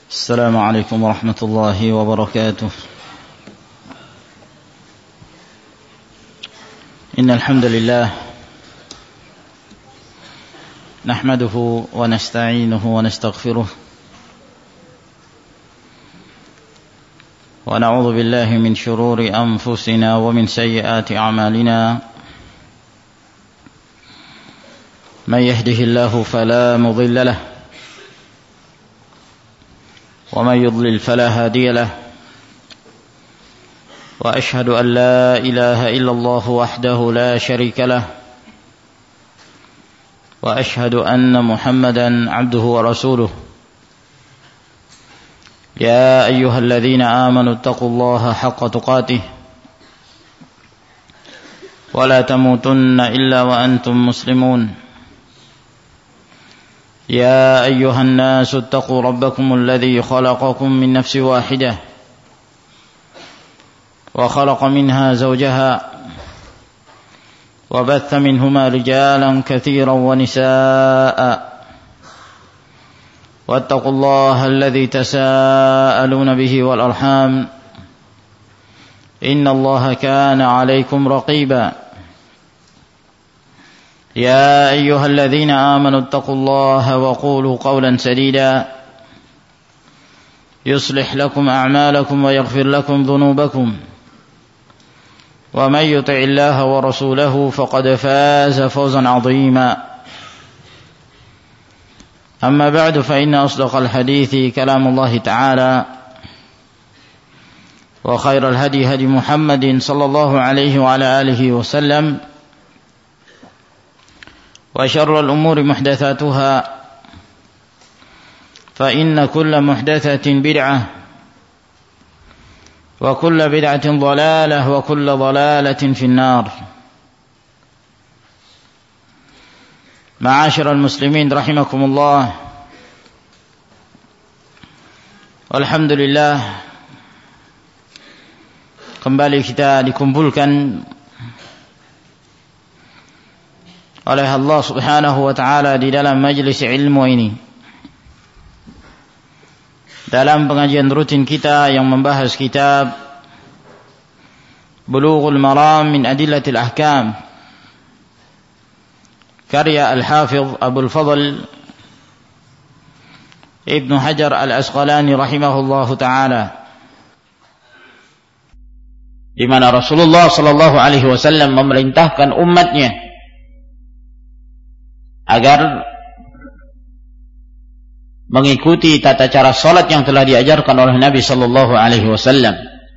السلام عليكم ورحمة الله وبركاته. إن الحمد لله نحمده ونستعينه ونستغفره ونعوذ بالله من شرور أنفسنا ومن سيئات أعمالنا. من يهده الله فلا مضل له ومن يضلل فلا هادي له وأشهد أن لا إله إلا الله وحده لا شريك له وأشهد أن محمدا عبده ورسوله. يا أيها الذين آمنوا اتقوا الله حق تقاته ولا تموتن إلا وأنتم مسلمون. يا أيها الناس اتقوا ربكم الذي خلقكم من نفس واحدة وخلق منها زوجها وبث منهما رجالا كثيرا ونساء واتقوا الله الذي تساءلون به والأرحام إن الله كان عليكم رقيبا. يا أيها الذين آمنوا اتقوا الله وقولوا قولا سديدا يصلح لكم أعمالكم ويغفر لكم ذنوبكم ومن يطع الله ورسوله فقد فاز فوزا عظيما. أما بعد فإن أصدق الحديث كلام الله تعالى وخير الهدي هدي محمد صلى الله عليه وعلى آله وسلم وشر الأمور محدثاتها فإن كل محدثة بدعة وكل بدعة ضلالة وكل ضلالة في النار. معاشر المسلمين رحمكم الله. Alhamdulillah, kembali kita dikumpulkan oleh Allah Subhanahu wa ta'ala di dalam majlis ilmu ini, dalam pengajian rutin kita yang membahas kitab Bulughul Maram min Adillatil Ahkam karya Al-Hafidh Abul Fadl Ibnu Hajar Al-Asqalani rahimahullahu ta'ala, di mana Rasulullah sallallahu alaihi wasallam memerintahkan umatnya agar mengikuti tata cara salat yang telah diajarkan oleh Nabi sallallahu alaihi wasallam.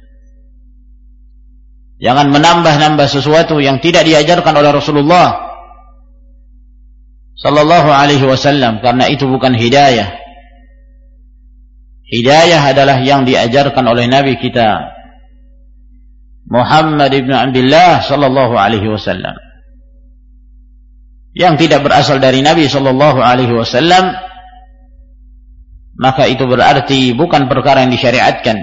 Jangan menambah-nambah sesuatu yang tidak diajarkan oleh Rasulullah sallallahu alaihi wasallam, karena itu bukan hidayah. Hidayah adalah yang diajarkan oleh Nabi kita Muhammad ibn Abdullah sallallahu alaihi wasallam, yang tidak berasal dari Nabi sallallahu alaihi wasallam, maka itu berarti bukan perkara yang disyariatkan.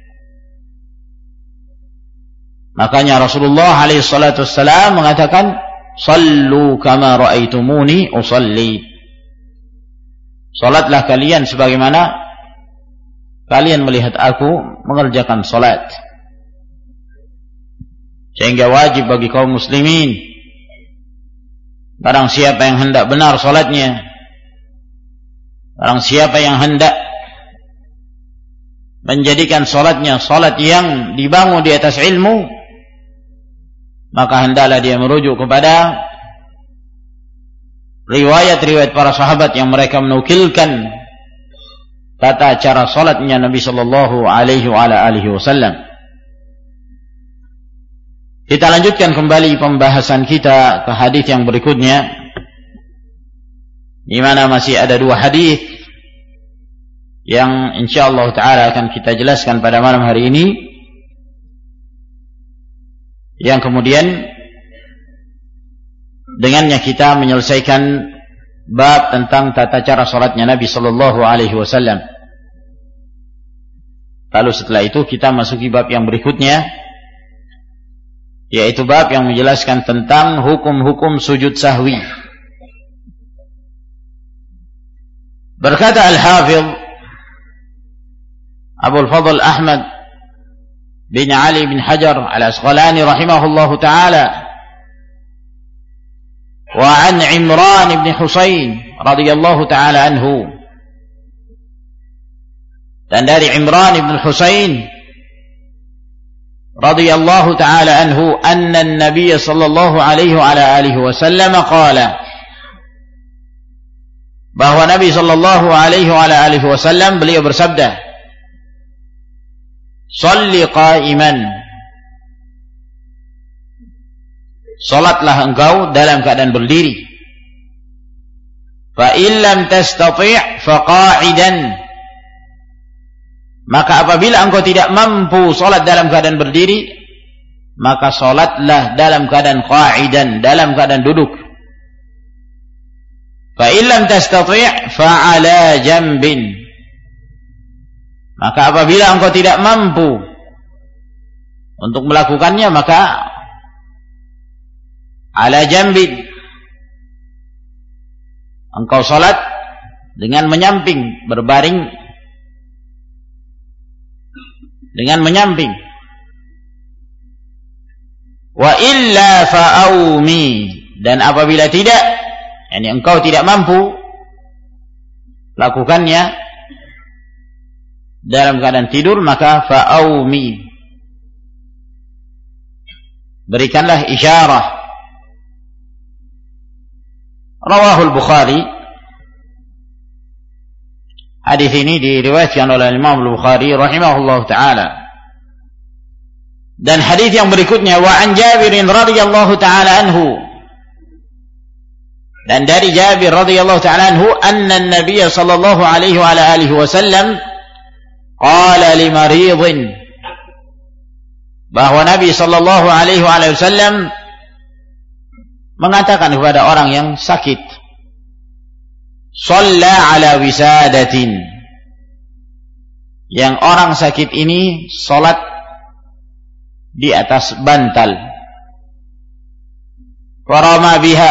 Makanya Rasulullah alaihi salatu wassalam mengatakan, "Shallu kama ra'aitumuni usalli." Salatlah kalian sebagaimana kalian melihat aku mengerjakan salat. Sehingga wajib bagi kaum muslimin, barang siapa yang hendak benar salatnya, barang siapa yang hendak menjadikan salatnya salat yang dibangun di atas ilmu, maka hendaklah dia merujuk kepada riwayat-riwayat para sahabat yang mereka menukilkan tata cara salatnya Nabi sallallahu alaihi wasallam. Kita lanjutkan kembali pembahasan kita ke hadis yang berikutnya, di mana masih ada dua hadis yang insyaallah taala akan kita jelaskan pada malam hari ini, yang kemudian dengannya kita menyelesaikan bab tentang tata cara salatnya Nabi sallallahu alaihi wasallam. Lalu setelah itu kita masuki bab yang berikutnya, yaitu bab yang menjelaskan tentang hukum-hukum sujud sahwi. Berkata Al-Hafidh Abul Fadl Ahmad bin Ali bin Hajar al-Asqalani rahimahullahu ta'ala, wa an Imran bin Husain radhiyallahu ta'ala anhu, dan dari Imran bin Husain radhiyallahu ta'ala anhu, anna an-nabiy sallallahu alaihi wa ala alihi wasallam qala, bahwa Nabi sallallahu alaihi wa ala alihi wasallam beliau bersabda, shalli qa'iman, salatlah engkau dalam keadaan berdiri, fa illam tastati' fa qa'idan, maka apabila engkau tidak mampu salat dalam keadaan berdiri, maka salatlah dalam keadaan qa'idan, dalam keadaan duduk. Fa illam tastati' fa 'ala jambin, maka apabila engkau tidak mampu untuk melakukannya, maka 'ala jambin, engkau salat dengan menyamping, berbaring dengan menyamping. Wa illa fa'aumi, dan apabila tidak, yani engkau tidak mampu lakukannya dalam keadaan tidur, maka fa'aumi, berikanlah isyarah. Rawahul Bukhari, hadis ini diriwayatkan oleh Imam Al-Bukhari rahimahullahu taala. Dan hadis yang berikutnya, wa an Jabir radhiyallahu taala anhu, dan dari Jabir radhiyallahu taala anhu, anna an-nabiy sallallahu alaihi wa ala alihi wasallam qala li maridin, bahwa Nabi sallallahu alaihi wa alihi wasallam mengatakan kepada orang yang sakit, shalla ala wisadatin, yang orang sakit ini salat di atas bantal, farama biha,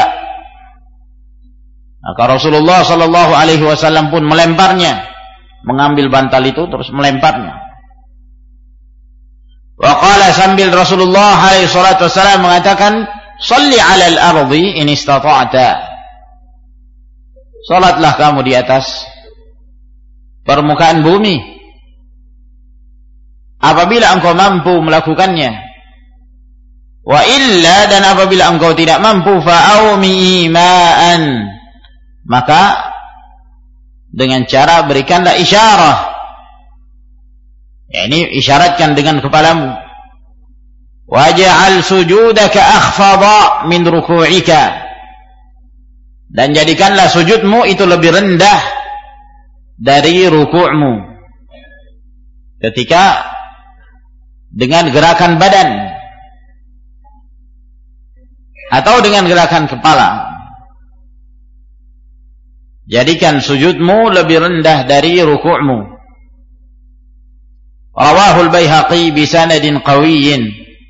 maka Rasulullah sallallahu alaihi wasallam pun melemparnya, mengambil bantal itu terus melemparnya. Wa qala, sambil Rasulullah alaihi salatu wasallam mengatakan, shalli 'ala al-ardi in istata'ta, salatlah kamu di atas permukaan bumi apabila engkau mampu melakukannya. Wa illa, dan apabila engkau tidak mampu, fa'aumi ma'an, maka dengan cara berikanlah isyarah, yakni isyaratkan dengan kepalamu. Waj'al sujudaka akhfadha min ruku'ika, dan jadikanlah sujudmu itu lebih rendah dari ruku'mu, ketika dengan gerakan badan atau dengan gerakan kepala. Jadikan sujudmu lebih rendah dari ruku'mu. Rawahul Baihaqi bisanadin qawiyyin,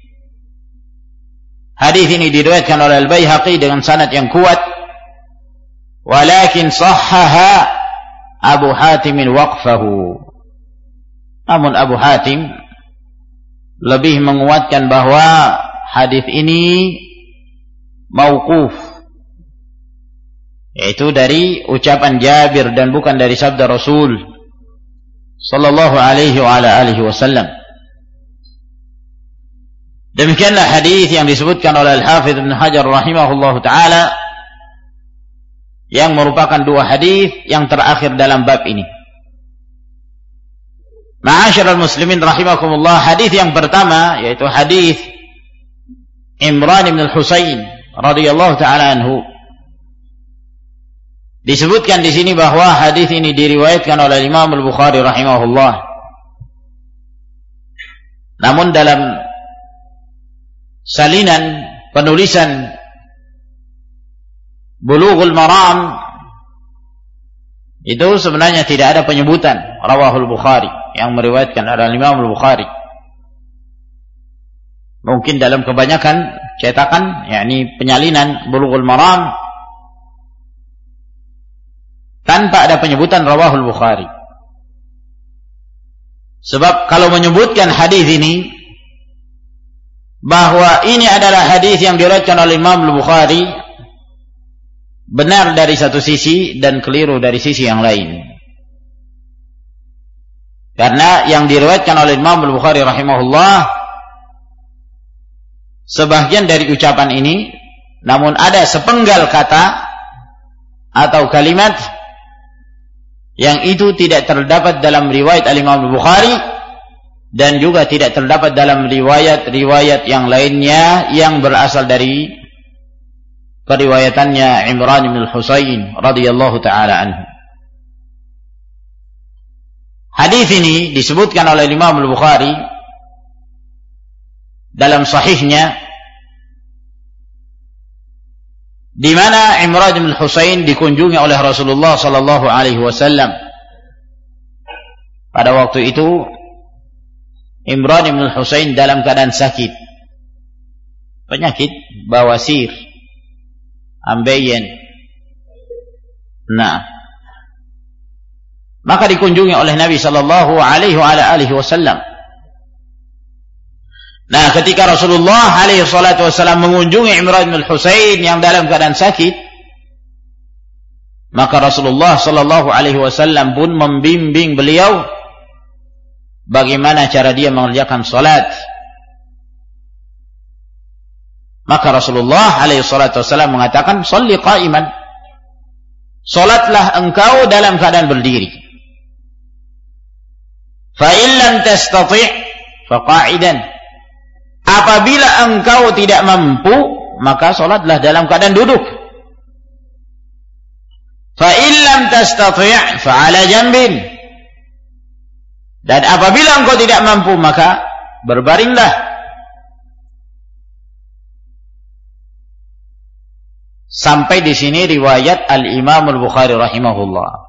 hadis ini diriwayatkan oleh Al-Baihaqi dengan sanad yang kuat. Walakin sahhaha Abu Hatim waqfahu, namun Abu Hatim lebih menguatkan bahwa hadis ini mauquf, yaitu dari ucapan Jabir dan bukan dari sabda Rasul sallallahu alaihi wa ala alihi wasallam. Demikianlah hadis yang disebutkan oleh Al-Hafidz Ibnu Hajar rahimahullahu taala, yang merupakan dua hadis yang terakhir dalam bab ini. Ma'asyiral muslimin rahimakumullah, hadis yang pertama yaitu hadis Imran bin Husain radhiyallahu taala anhu, disebutkan di sini bahwa hadis ini diriwayatkan oleh Imam Al-Bukhari rahimahullah. Namun dalam salinan penulisan Bulughul Maram itu sebenarnya tidak ada penyebutan rawahul Bukhari, yang meriwayatkan oleh Imam Al-Bukhari. Mungkin dalam kebanyakan cetakan, yakni penyalinan Bulughul Maram, tanpa ada penyebutan rawahul Bukhari. Sebab kalau menyebutkan hadis ini bahwa ini adalah hadis yang diriwayatkan oleh Imam Al-Bukhari, benar dari satu sisi dan keliru dari sisi yang lain. Karena yang diriwayatkan oleh Imam Al-Bukhari rahimahullah sebagian dari ucapan ini, namun ada sepenggal kata atau kalimat yang itu tidak terdapat dalam riwayat Al-Imam Al-Bukhari dan juga tidak terdapat dalam riwayat-riwayat yang lainnya yang berasal dari periwayatannya Imran bin Husain radhiyallahu taala anhu. Hadis ini disebutkan oleh Imam Al-Bukhari dalam sahihnya, di mana Imran bin Husain dikunjungi oleh Rasulullah sallallahu alaihi wasallam. Pada waktu itu Imran bin Husain dalam keadaan sakit, penyakit bawasir, ambeien. Nah, maka dikunjungi oleh Nabi sallallahu alaihi wasallam. Nah, ketika Rasulullah alaihi salatu wasallam mengunjungi Imran bin Husain yang dalam keadaan sakit, maka Rasulullah sallallahu alaihi wasallam pun membimbing beliau bagaimana cara dia mengerjakan salat. Maka Rasulullah alaihi salatu wasallam mengatakan, "Shalli qa'iman." Salatlah engkau dalam keadaan berdiri. Fa in lam tastati' fa qa'idan. Apabila engkau tidak mampu, maka salatlah dalam keadaan duduk. Fa in lam tastati' fa 'ala jambin. Dan apabila engkau tidak mampu, maka berbaringlah. Sampai di sini riwayat Al-Imam Al-Bukhari rahimahullah.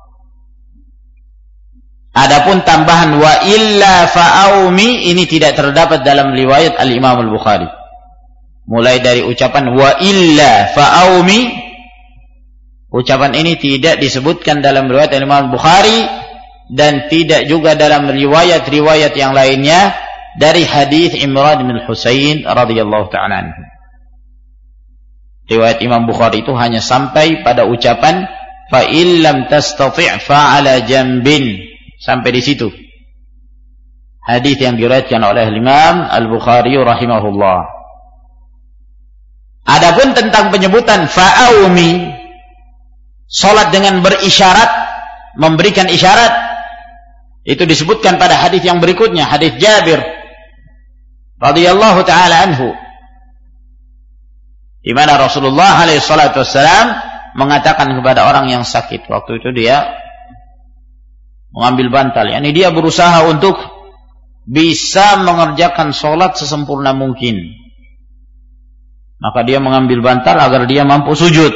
Adapun tambahan wa illa fa'aumi ini tidak terdapat dalam riwayat Al-Imam Al-Bukhari. Mulai dari ucapan wa illa fa'aumi, ucapan ini tidak disebutkan dalam riwayat Al-Imam Al-Bukhari dan tidak juga dalam riwayat-riwayat yang lainnya dari hadis Imran bin Husain radhiyallahu ta'ala anhu. Riwayat Imam Bukhari itu hanya sampai pada ucapan fa illam tastati' fa 'ala jambin. Sampai di situ hadis yang diriwayatkan oleh Imam Al-Bukhari rahimahullah. Adapun tentang penyebutan fa'aumi, salat dengan berisyarat, memberikan isyarat, itu disebutkan pada hadis yang berikutnya, hadis Jabir radhiyallahu taala anhu, di mana Rasulullah alaihi salatu wassalam mengatakan kepada orang yang sakit, waktu itu dia mengambil bantal, yakni dia berusaha untuk bisa mengerjakan sholat sesempurna mungkin. Maka dia mengambil bantal agar dia mampu sujud.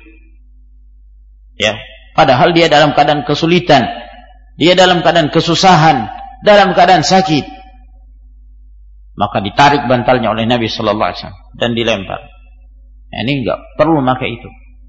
Ya, padahal dia dalam keadaan kesulitan, dia dalam keadaan kesusahan, dalam keadaan sakit. Maka ditarik bantalnya oleh Nabi sallallahu alaihi wasallam dan dilempar. Ini enggak perlu memakai itu.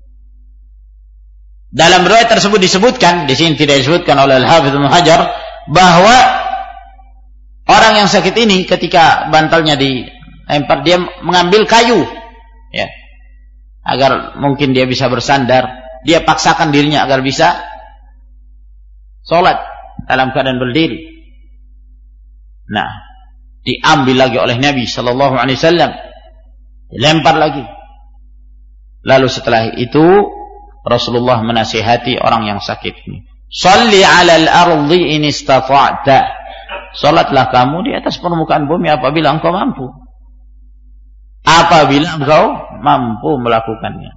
Dalam riwayat tersebut disebutkan, di sini tidak disebutkan oleh Al-Hafidz Ibnu Hajar, bahwa orang yang sakit ini ketika bantalnya dilempar, dia mengambil kayu, ya, agar mungkin dia bisa bersandar. Dia paksakan dirinya agar bisa sholat dalam keadaan berdiri. Nah, diambil lagi oleh Nabi Sallallahu Alaihi Wasallam, dilempar lagi. Lalu setelah itu Rasulullah menasihati orang yang sakit ini. Shalli 'alal ardi in istata'ta. Salatlah kamu di atas permukaan bumi apabila engkau mampu. Apabila engkau mampu melakukannya.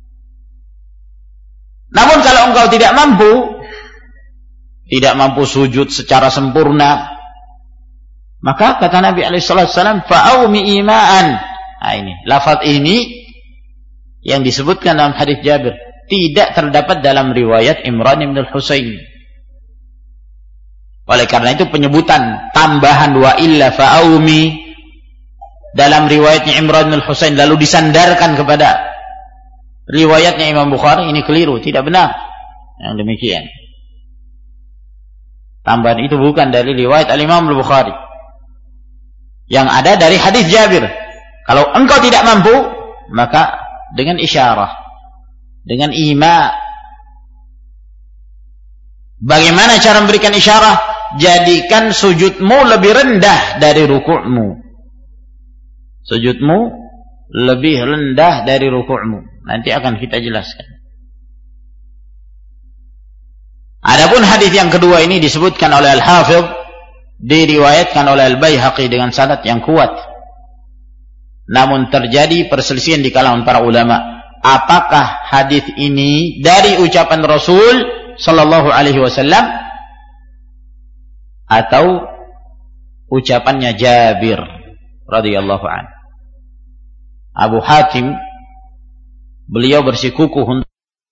Namun kalau engkau tidak mampu sujud secara sempurna, maka kata Nabi alaihi wasallam, fa'aumi ima'an. Nah, ini lafaz ini yang disebutkan dalam hadis Jabir tidak terdapat dalam riwayat Imran bin Husain. Oleh karena itu penyebutan tambahan wa illa fa'aumi dalam riwayatnya Imran bin Husain lalu disandarkan kepada riwayatnya Imam Bukhari, ini keliru, tidak benar yang demikian. Tambahan itu bukan dari riwayat Al-Imam Al-Bukhari. Yang ada dari hadis Jabir. Kalau engkau tidak mampu, maka dengan isyarah, dengan ima. Bagaimana cara memberikan isyarah? Jadikan sujudmu lebih rendah dari rukukmu. Sujudmu lebih rendah dari rukukmu. Nanti akan kita jelaskan. Adapun hadis yang kedua ini disebutkan oleh Al-Hafidh, diriwayatkan oleh Al-Baihaqi dengan sanad yang kuat. Namun terjadi perselisihan di kalangan para ulama. Apakah hadis ini dari ucapan Rasul sallallahu alaihi wasallam atau ucapannya Jabir radhiyallahu anhu? Abu Hatim beliau bersikukuh untuk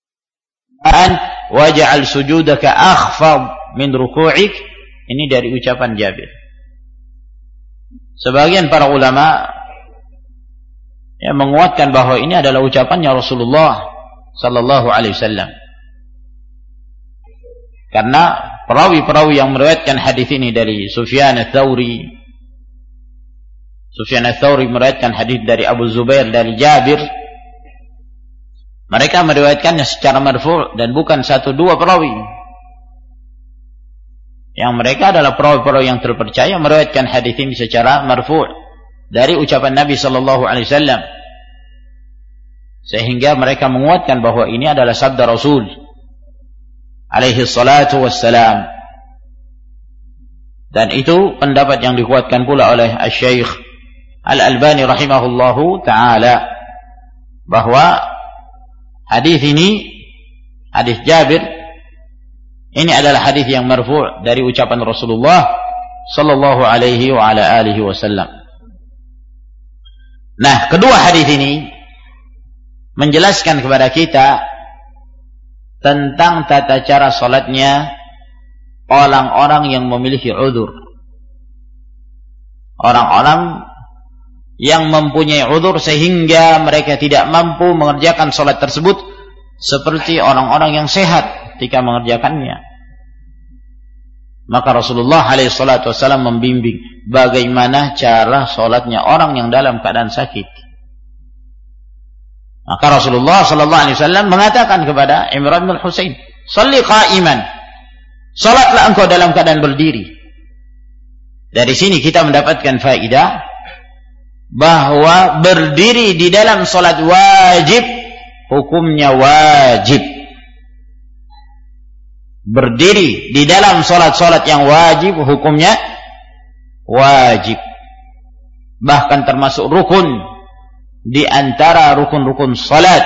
waj'al sujudaka akhfad min ruku'ik, ini dari ucapan Jabir. Sebagian para ulama menguatkan bahwa ini adalah ucapannya Rasulullah sallallahu alaihi wasallam. Karena perawi-perawi yang meriwayatkan hadis ini dari Sufyan ats-Tsauri meriwayatkan hadis dari Abu Zubair dari Jabir. Mereka meriwayatkannya secara marfu' dan bukan satu dua perawi. Yang mereka adalah perawi-perawi yang terpercaya meriwayatkan hadis ini secara marfu' dari ucapan Nabi sallallahu alaihi wasallam. Sehingga mereka menguatkan bahwa ini adalah sabda Rasul alaihi salatu wassalam. Dan itu pendapat yang dikuatkan pula oleh Asy-Syaikh Al-Albani rahimahullahu taala, bahwa hadis ini, hadis Jabir, ini adalah hadis yang marfu' dari ucapan Rasulullah sallallahu alaihi wa ala alihi wasallam. Nah, kedua hadis ini menjelaskan kepada kita tentang tata cara salatnya orang-orang yang memiliki udzur. Orang-orang yang mempunyai udzur sehingga mereka tidak mampu mengerjakan salat tersebut seperti orang-orang yang sehat ketika mengerjakannya. Maka Rasulullah alaihi salatu wasallam membimbing bagaimana cara salatnya orang yang dalam keadaan sakit. Maka Rasulullah sallallahu alaihi wasallam mengatakan kepada Imran bin Husain, "Shalli qa'iman." Salatlah engkau dalam keadaan berdiri. Dari sini kita mendapatkan faedah bahwa berdiri di dalam salat wajib hukumnya wajib. Berdiri di dalam salat-salat yang wajib hukumnya wajib. Bahkan termasuk rukun di antara rukun-rukun salat.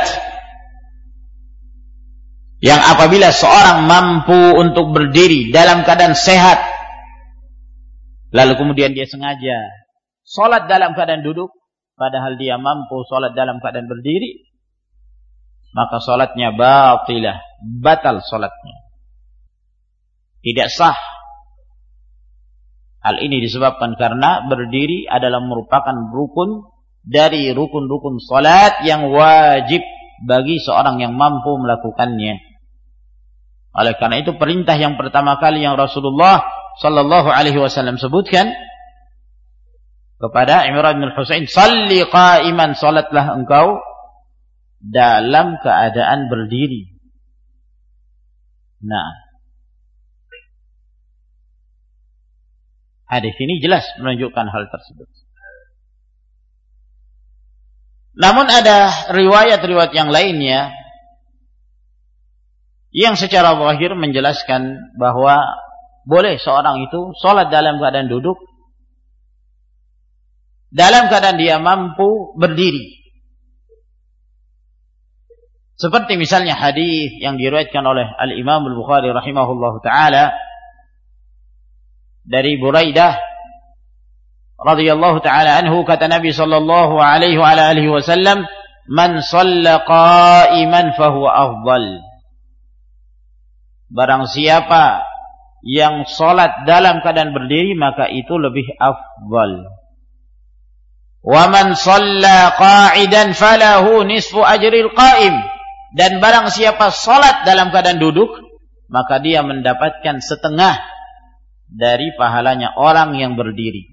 Yang apabila seorang mampu untuk berdiri dalam keadaan sehat, lalu kemudian dia sengaja salat dalam keadaan duduk, padahal dia mampu salat dalam keadaan berdiri, maka salatnya batilah, batal salatnya, tidak sah. Hal ini disebabkan karena berdiri adalah merupakan rukun dari rukun-rukun salat yang wajib bagi seorang yang mampu melakukannya. Oleh karena itu perintah yang pertama kali yang Rasulullah sallallahu alaihi wasallam sebutkan kepada Imran bin Husain, "Shalli qa'iman," salatlah engkau dalam keadaan berdiri. Nah, hadis ini jelas menunjukkan hal tersebut. Namun ada riwayat-riwayat yang lainnya yang secara zahir menjelaskan bahwa boleh seorang itu salat dalam keadaan duduk, dalam keadaan dia mampu berdiri. Seperti misalnya hadis yang diriwayatkan oleh Al-Imam Al-Bukhari rahimahullahu taala dari Buraidah radhiyallahu taala anhu, kata Nabi sallallahu alaihi wa alihi wasallam, "Man shalla qa'iman fahuwa afdal." Barang siapa yang salat dalam keadaan berdiri, maka itu lebih afdal. Wa man shalla qa'idan falahu nisfu ajril qa'im. Dan barang siapa salat dalam keadaan duduk, maka dia mendapatkan setengah dari pahalanya orang yang berdiri.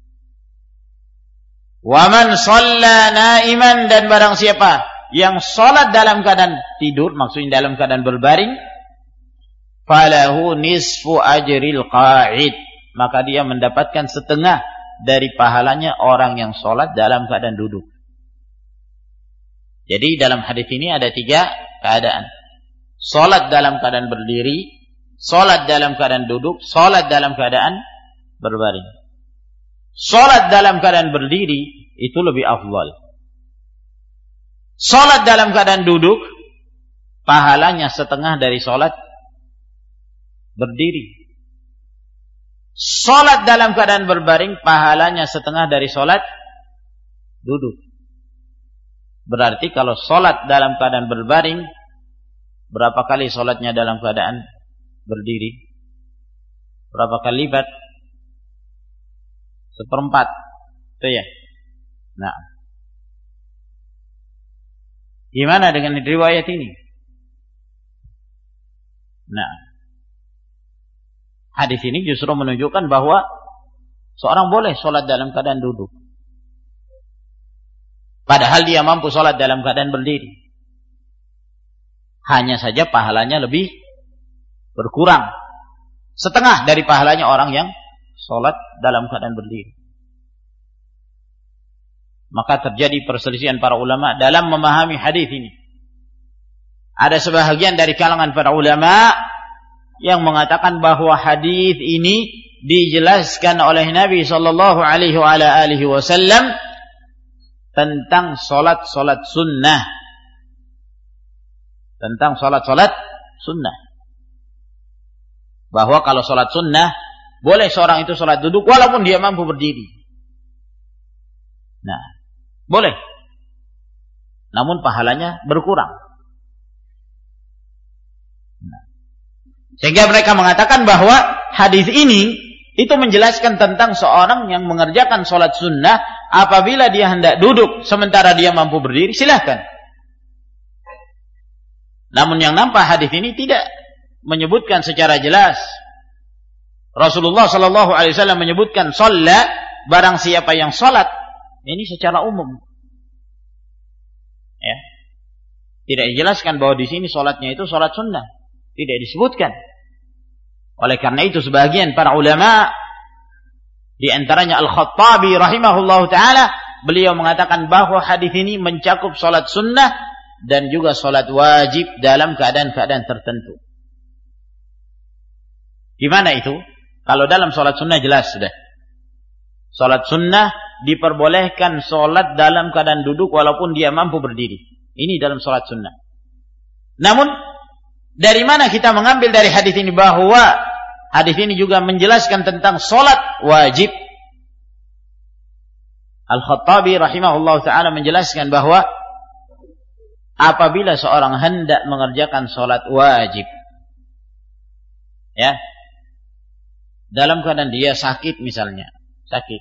Wa man shalla naiman, dan barang siapa yang salat dalam keadaan tidur, maksudnya dalam keadaan berbaring, falahu nisfu ajril qa'id, maka dia mendapatkan setengah dari pahalanya orang yang salat dalam keadaan duduk. Jadi dalam hadis ini ada 3 keadaan. Salat dalam keadaan berdiri, salat dalam keadaan duduk, salat dalam keadaan berbaring. Salat dalam keadaan berdiri itu lebih afdal. Salat dalam keadaan duduk pahalanya setengah dari salat berdiri. Salat dalam keadaan berbaring pahalanya setengah dari salat duduk. Berarti kalau salat dalam keadaan berbaring, berapa kali salatnya dalam keadaan berdiri? Berapa kali lipat? 1/4. Itu ya. Nah, gimana dengan riwayat ini? Nah, hadis ini justru menunjukkan bahwa seorang boleh sholat dalam keadaan duduk, padahal dia mampu sholat dalam keadaan berdiri. Hanya saja pahalanya lebih berkurang, setengah dari pahalanya orang yang sholat dalam keadaan berdiri. Maka terjadi perselisihan para ulama dalam memahami hadis ini. Ada sebahagian dari kalangan para ulama yang mengatakan bahwa hadis ini dijelaskan oleh Nabi sallallahu alaihi wasallam tentang salat-salat sunnah. Tentang salat-salat sunnah. Bahwa kalau salat sunnah boleh seorang itu salat duduk walaupun dia mampu berdiri. Nah, boleh. Namun pahalanya berkurang. Nah, sehingga mereka mengatakan bahwa hadis ini itu menjelaskan tentang seorang yang mengerjakan sholat sunnah apabila dia hendak duduk sementara dia mampu berdiri, silahkan. Namun yang nampak hadis ini tidak menyebutkan secara jelas. Rasulullah sallallahu alaihi wasallam menyebutkan shalla, barang siapa yang salat. Ini secara umum. Ya. Tidak dijelaskan bahwa di sini salatnya itu salat sunnah. Tidak disebutkan. Oleh karena itu sebagian para ulama, di antaranya Al-Khattabi rahimahullahu taala, beliau mengatakan bahwa hadis ini mencakup salat sunnah dan juga salat wajib dalam keadaan-keadaan tertentu. Gimana itu? Kalau dalam salat sunnah jelas sudah. Salat sunnah diperbolehkan salat dalam keadaan duduk walaupun dia mampu berdiri. Ini dalam salat sunnah. Namun dari mana kita mengambil dari hadis ini bahwa hadis ini juga menjelaskan tentang salat wajib? Al-Khattabi rahimahullah ta'ala menjelaskan bahwa apabila seorang hendak mengerjakan salat wajib, ya, dalam keadaan dia sakit misalnya, sakit,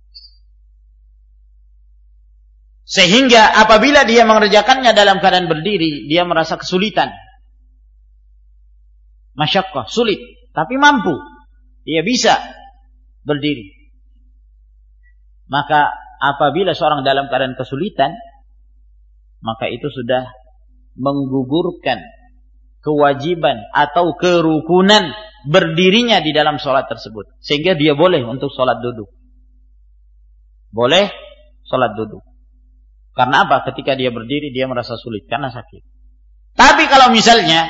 sehingga apabila dia mengerjakannya dalam keadaan berdiri, dia merasa kesulitan, masyaqqah, sulit, tapi mampu, dia bisa berdiri. Maka apabila seorang dalam keadaan kesulitan, maka itu sudah menggugurkan kewajiban atau kerukunan berdirinya di dalam sholat tersebut, sehingga dia boleh untuk sholat duduk. Boleh sholat duduk. Karena apa? Ketika dia berdiri dia merasa sulit karena sakit. Tapi kalau misalnya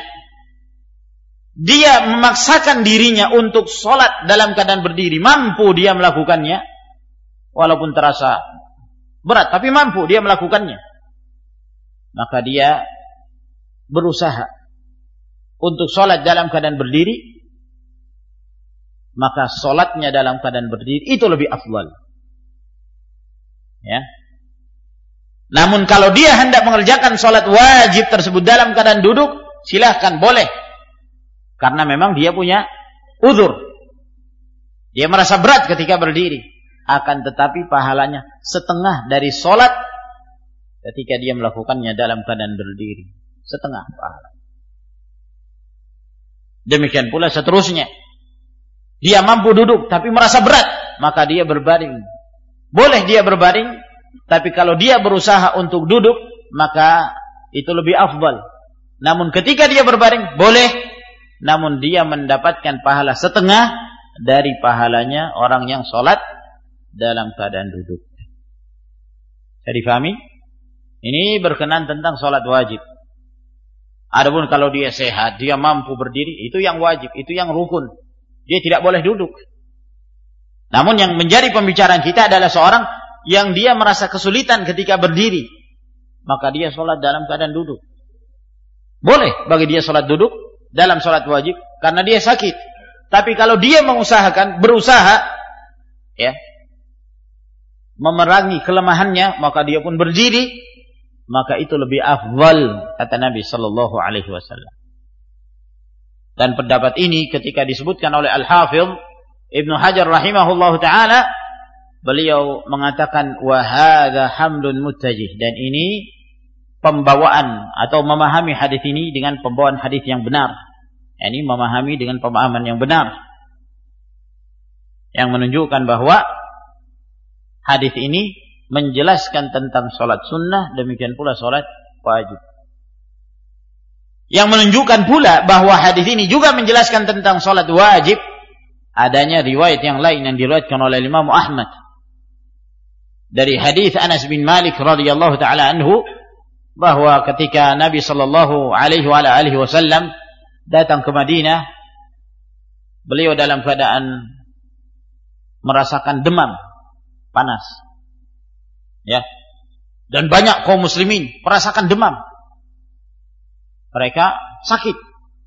dia memaksakan dirinya untuk sholat dalam keadaan berdiri, mampu dia melakukannya, walaupun terasa berat, tapi mampu dia melakukannya, maka dia berusaha untuk sholat dalam keadaan berdiri, maka sholatnya dalam keadaan berdiri itu lebih afdal. Ya. Namun kalau dia hendak mengerjakan sholat wajib tersebut dalam keadaan duduk, silahkan, boleh. Karena memang dia punya uzur. Dia merasa berat ketika berdiri. Akan tetapi pahalanya setengah dari sholat ketika dia melakukannya dalam keadaan berdiri. Setengah pahala. Demikian pula seterusnya. dia mampu duduk tapi merasa berat, maka dia berbaring. Boleh dia berbaring, tapi kalau dia berusaha untuk duduk, maka itu lebih afdal. Namun ketika dia berbaring, boleh, namun dia mendapatkan pahala setengah dari pahalanya orang yang sholat dalam keadaan duduk. Jadi difahami? Ini berkenaan tentang sholat wajib. Adapun kalau dia sehat, dia mampu berdiri, itu yang wajib, itu yang rukun. Dia tidak boleh duduk. Namun yang menjadi pembicaraan kita adalah seorang yang dia merasa kesulitan ketika berdiri, maka dia sholat dalam keadaan duduk. Boleh bagi dia sholat duduk dalam sholat wajib karena dia sakit. Tapi kalau dia berusaha ya, memerangi kelemahannya, maka dia pun berdiri, maka itu lebih afdal, kata Nabi sallallahu alaihi wasallam. Dan pendapat ini ketika disebutkan oleh Al-Hafidh Ibnu Hajar rahimahullahu taala, beliau mengatakan wa hadza hamlun muttajih, dan ini pembawaan atau memahami hadis ini dengan pembawaan hadis yang benar. Ini memahami dengan pemahaman yang benar, yang menunjukkan bahwa hadis ini menjelaskan tentang sholat sunnah, demikian pula sholat wajib. Yang menunjukkan pula bahwa hadis ini juga menjelaskan tentang sholat wajib, adanya riwayat yang lain yang diriwayatkan oleh Imam Ahmad dari hadis Anas bin Malik radhiyallahu taala anhu, bahwa ketika Nabi sallallahu alaihi wasallam datang ke Madinah, beliau dalam keadaan merasakan demam, panas. Ya. Dan banyak kaum muslimin merasakan demam. Mereka sakit.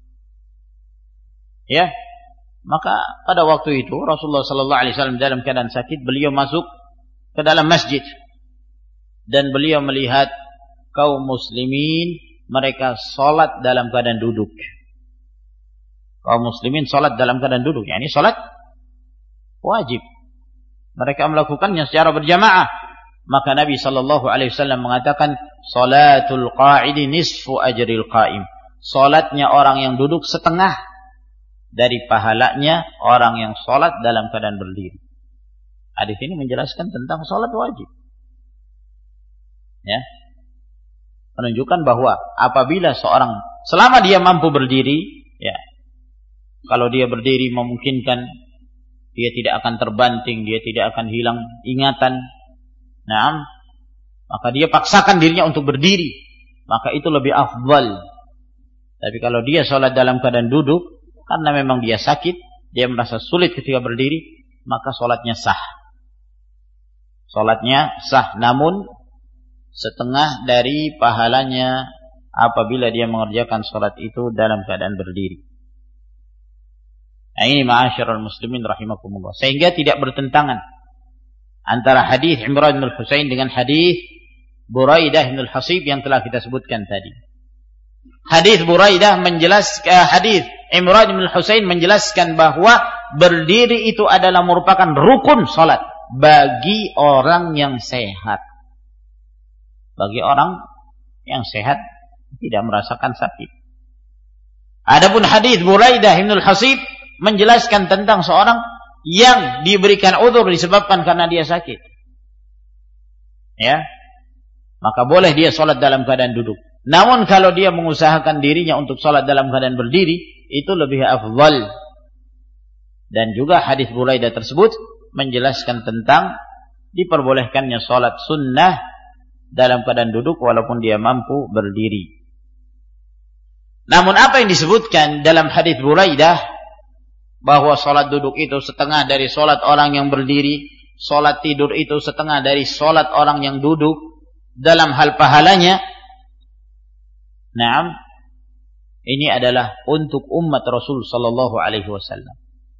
Ya. Maka pada waktu itu Rasulullah sallallahu alaihi wasallam dalam keadaan sakit, beliau masuk ke dalam masjid dan beliau melihat kaum muslimin mereka salat dalam keadaan duduk. Kaum muslimin salat dalam keadaan duduk, yakni salat wajib. Mereka melakukannya secara berjamaah. Maka Nabi sallallahu alaihi wasallam mengatakan, salatul qa'idi nisfu ajril qa'im. Salatnya orang yang duduk setengah dari pahalanya orang yang salat dalam keadaan berdiri. Hadis ini menjelaskan tentang salat wajib. Ya. Menunjukkan bahwa apabila seorang selama dia mampu berdiri, ya. Kalau dia berdiri memungkinkan, dia tidak akan terbanting, dia tidak akan hilang ingatan. Nah, maka dia paksakan dirinya untuk berdiri, maka itu lebih afdal. Tapi kalau dia sholat dalam keadaan duduk, karena memang dia sakit, dia merasa sulit ketika berdiri, maka sholatnya sah. Sholatnya sah, namun setengah dari pahalanya apabila dia mengerjakan sholat itu dalam keadaan berdiri. Nah, ini ma'asyiral muslimin rahimakumullah. Sehingga tidak bertentangan antara hadis Imran bin Husain dengan hadis Buraidah bin Al-Hasib yang telah kita sebutkan tadi. Hadis Buraidah hadis Imran bin Husain menjelaskan bahwa berdiri itu adalah merupakan rukun salat bagi orang yang sehat. Bagi orang yang sehat tidak merasakan sakit. Adapun hadis Buraidah bin Al-Hasib menjelaskan tentang seorang yang diberikan udzur disebabkan karena dia sakit. Ya. Maka boleh dia salat dalam keadaan duduk. Namun kalau dia mengusahakan dirinya untuk salat dalam keadaan berdiri, itu lebih afdal. Dan juga hadis Buraidah tersebut menjelaskan tentang diperbolehkannya salat sunnah dalam keadaan duduk walaupun dia mampu berdiri. Namun apa yang disebutkan dalam hadis Buraidah bahwa salat duduk itu setengah dari salat orang yang berdiri, salat tidur itu setengah dari salat orang yang duduk dalam hal pahalanya. Naam, ini adalah untuk umat Rasul sallallahu alaihi wasallam.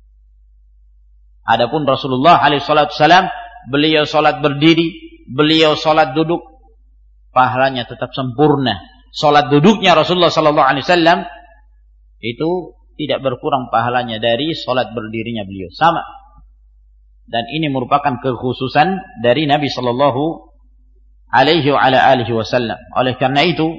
Adapun Rasulullah alaihi wasallam, beliau salat berdiri, beliau salat duduk, pahalanya tetap sempurna. Salat duduknya Rasulullah sallallahu alaihi wasallam itu tidak berkurang pahalanya dari salat berdirinya beliau, sama. Dan ini merupakan kekhususan dari Nabi sallallahu alaihi wasallam. Oleh karena itu,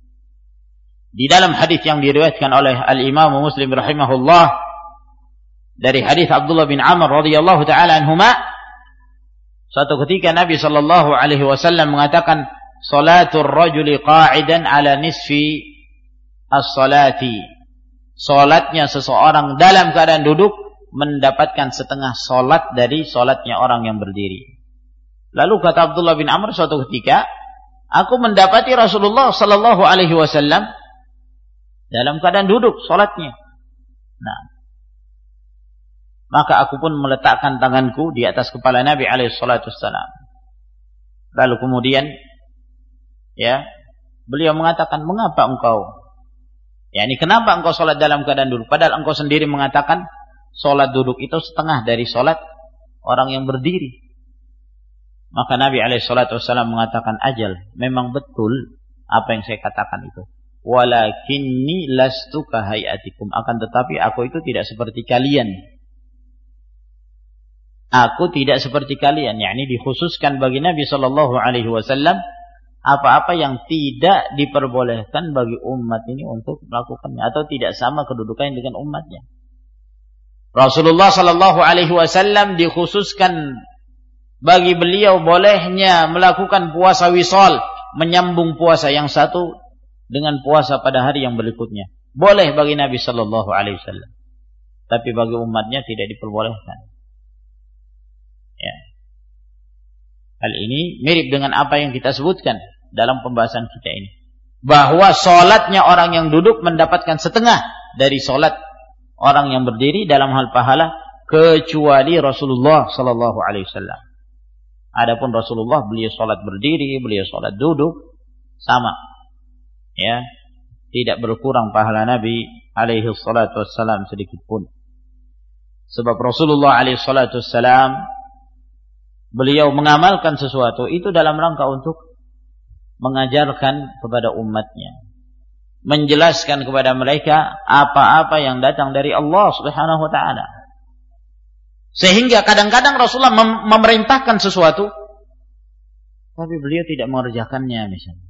di dalam hadis yang diriwayatkan oleh Al-Imam Muslim rahimahullah dari hadis Abdullah bin Amr radhiyallahu taala anhuma, suatu ketika Nabi sallallahu alaihi wasallam mengatakan, "Salatul rajuli qa'idan ala nisfi as-salati." Salatnya seseorang dalam keadaan duduk mendapatkan setengah salat dari salatnya orang yang berdiri. Lalu kata Abdullah bin Amr, suatu ketika aku mendapati Rasulullah sallallahu alaihi wasallam dalam keadaan duduk salatnya. Nah, maka aku pun meletakkan tanganku di atas kepala Nabi alaihi salatu wassalam. Lalu kemudian beliau mengatakan, "Mengapa engkau? Kenapa engkau salat dalam keadaan duduk? Padahal engkau sendiri mengatakan salat duduk itu setengah dari salat orang yang berdiri." Maka Nabi alaihissalam mengatakan, "Ajal, memang betul apa yang saya katakan itu. Walakinni lastu kahayatikum, akan tetapi aku itu tidak seperti kalian." Aku tidak seperti kalian, yakni dikhususkan bagi Nabi sallallahu alaihi wasallam apa-apa yang tidak diperbolehkan bagi umat ini untuk melakukannya, atau tidak sama kedudukannya dengan umatnya. Rasulullah sallallahu alaihi wasallam dikhususkan bagi beliau bolehnya melakukan puasa wisal, menyambung puasa yang satu dengan puasa pada hari yang berikutnya. Boleh bagi Nabi sallallahu alaihi wasallam. Tapi bagi umatnya tidak diperbolehkan. Hal ini mirip dengan apa yang kita sebutkan dalam pembahasan kita ini, bahwa salatnya orang yang duduk mendapatkan setengah dari salat orang yang berdiri dalam hal pahala, kecuali Rasulullah sallallahu alaihi wasallam. Adapun Rasulullah, beliau salat berdiri, beliau salat duduk sama. Tidak berkurang pahala Nabi alaihi salatu wassalam sedikit pun. Sebab Rasulullah alaihi salatu wassalam, beliau mengamalkan sesuatu itu dalam rangka untuk mengajarkan kepada umatnya, menjelaskan kepada mereka apa-apa yang datang dari Allah Subhanahu wa taala. Sehingga kadang-kadang Rasulullah memerintahkan sesuatu, tapi beliau tidak mengerjakannya misalnya.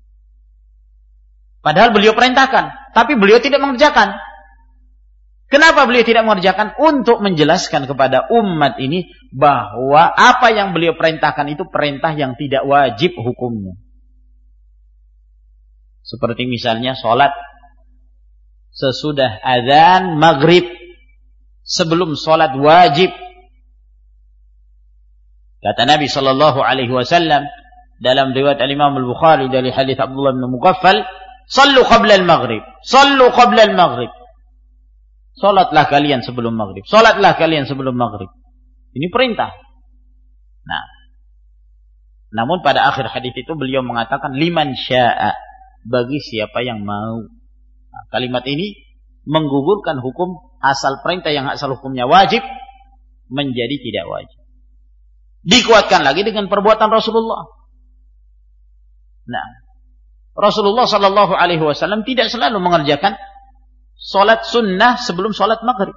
Padahal beliau perintahkan, tapi beliau tidak mengerjakan. Kenapa beliau tidak mengerjakan? Untuk menjelaskan kepada umat ini bahwa apa yang beliau perintahkan itu perintah yang tidak wajib hukumnya. Seperti misalnya sholat sesudah azan maghrib, sebelum sholat wajib. Kata Nabi sallallahu alaihi wasallam dalam riwayat Imam Al-Bukhari dari hadis Abdullah bin Mughaffal, "Shallu qabla al-maghrib, shallu qabla al-maghrib." Salatlah kalian sebelum maghrib, salatlah kalian sebelum maghrib. Ini perintah. Nah, namun pada akhir hadis itu beliau mengatakan, "Liman syaa," bagi siapa yang mau. Nah, kalimat ini menggugurkan hukum asal perintah yang asal hukumnya wajib menjadi tidak wajib. Dikuatkan lagi dengan perbuatan Rasulullah. Nah, Rasulullah sallallahu alaihi wasallam tidak selalu mengerjakan salat sunnah sebelum salat maghrib,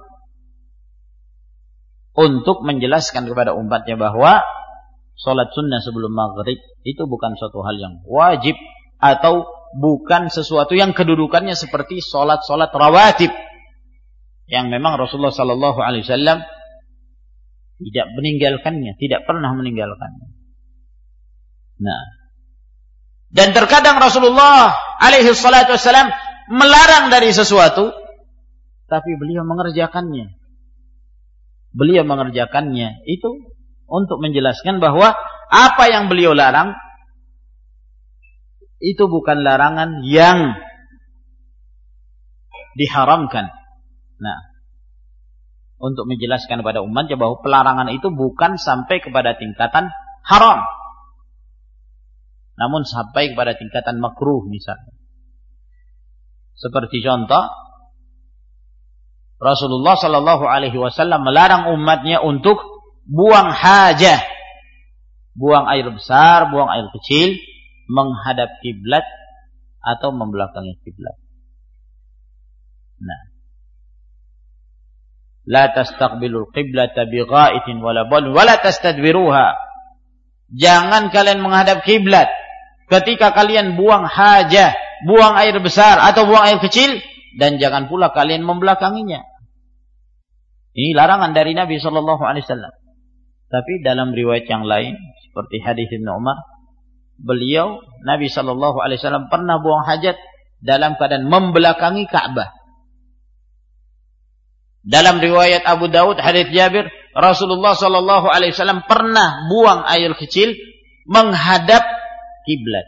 untuk menjelaskan kepada umatnya bahwa salat sunnah sebelum maghrib itu bukan suatu hal yang wajib, atau bukan sesuatu yang kedudukannya seperti salat-salat rawatib yang memang Rasulullah sallallahu alaihi wasallam tidak meninggalkannya, tidak pernah meninggalkannya. Nah, dan terkadang Rasulullah alaihi salatu wasallam melarang dari sesuatu, tapi beliau mengerjakannya. Beliau mengerjakannya itu untuk menjelaskan bahwa apa yang beliau larang itu bukan larangan yang diharamkan. Nah, untuk menjelaskan kepada umatnya bahwa pelarangan itu bukan sampai kepada tingkatan haram, namun sampai kepada tingkatan makruh misalnya. Seperti contoh, Rasulullah sallallahu alaihi wasallam melarang umatnya untuk buang hajah, buang air besar, buang air kecil, menghadap kiblat atau membelakangi kiblat. Nah, la tastaqbilul qiblata bighaitin wala bal wala tastadbiruha. Jangan kalian menghadap kiblat ketika kalian buang hajah, buang air besar atau buang air kecil, dan jangan pula kalian membelakanginya. Ini larangan dari Nabi sallallahu alaihi wasallam. Tapi dalam riwayat yang lain seperti hadis Ibnu Umar, beliau Nabi sallallahu alaihi wasallam pernah buang hajat dalam keadaan membelakangi Ka'bah. Dalam riwayat Abu Daud hadis Jabir, Rasulullah sallallahu alaihi wasallam pernah buang air kecil menghadap kiblat.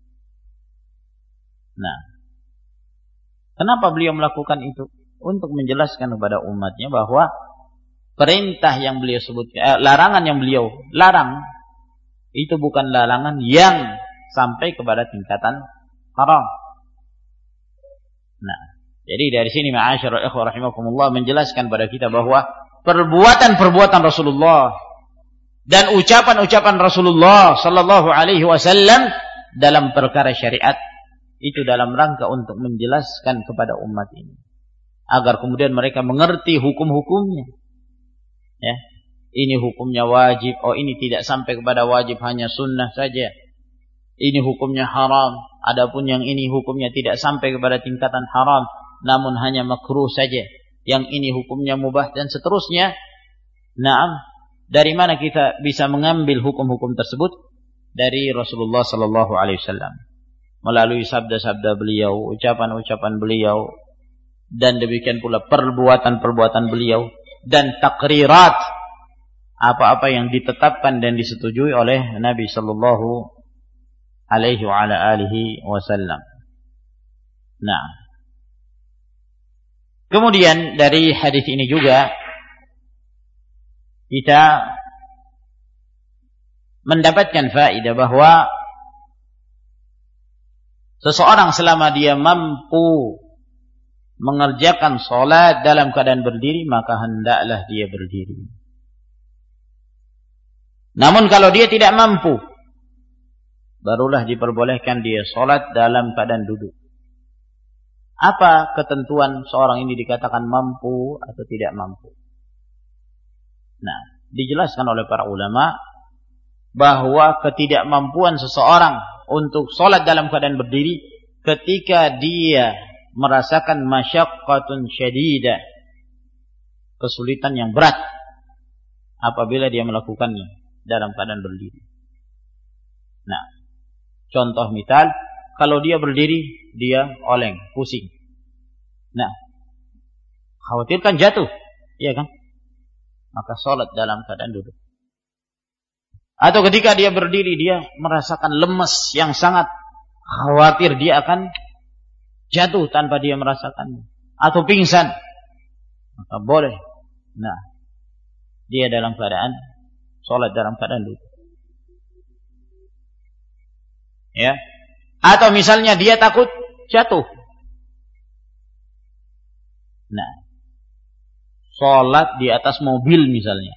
Nah, kenapa beliau melakukan itu? Untuk menjelaskan kepada umatnya bahwa perintah yang beliau sebutkan, larangan yang beliau larang itu bukan larangan yang sampai kepada tingkatan haram. Nah, jadi dari sini ma'asyiral ikhwah rahimakumullah menjelaskan pada kita bahwa perbuatan-perbuatan Rasulullah dan ucapan-ucapan Rasulullah sallallahu alaihi wasallam dalam perkara syariat itu dalam rangka untuk menjelaskan kepada umat ini agar kemudian mereka mengerti hukum-hukumnya. Ya, ini hukumnya wajib, oh ini tidak sampai kepada wajib, hanya sunnah saja. Ini hukumnya haram, adapun yang ini hukumnya tidak sampai kepada tingkatan haram, namun hanya makruh saja. Yang ini hukumnya mubah dan seterusnya. Naam, dari mana kita bisa mengambil hukum-hukum tersebut? Dari Rasulullah sallallahu alaihi wasallam. Melalui sabda-sabda beliau, ucapan-ucapan beliau, dan demikian pula perbuatan-perbuatan beliau dan takrirat apa-apa yang ditetapkan dan disetujui oleh Nabi sallallahu alaihi wa ala alihi wasallam. Nah, kemudian dari hadis ini juga kita mendapatkan faedah bahwa seseorang selama dia mampu mengerjakan salat dalam keadaan berdiri, maka hendaklah dia berdiri. Namun kalau dia tidak mampu, barulah diperbolehkan dia salat dalam keadaan duduk. Apa ketentuan seorang ini dikatakan mampu atau tidak mampu? Nah, dijelaskan oleh para ulama bahwa ketidakmampuan seseorang untuk salat dalam keadaan berdiri ketika dia merasakan masyaqqatun syadidah, kesulitan yang berat apabila dia melakukannya dalam keadaan berdiri. Nah, contoh misal, kalau dia berdiri, dia oleng, pusing. Nah, khawatirkan jatuh, iya kan? Maka salat dalam keadaan duduk. Atau ketika dia berdiri, dia merasakan lemes yang sangat, khawatir dia akan jatuh tanpa dia merasakannya, atau pingsan, maka boleh. Nah, dia dalam keadaan salat dalam keadaan duduk. Ya. Atau misalnya dia takut jatuh. Nah, salat di atas mobil misalnya.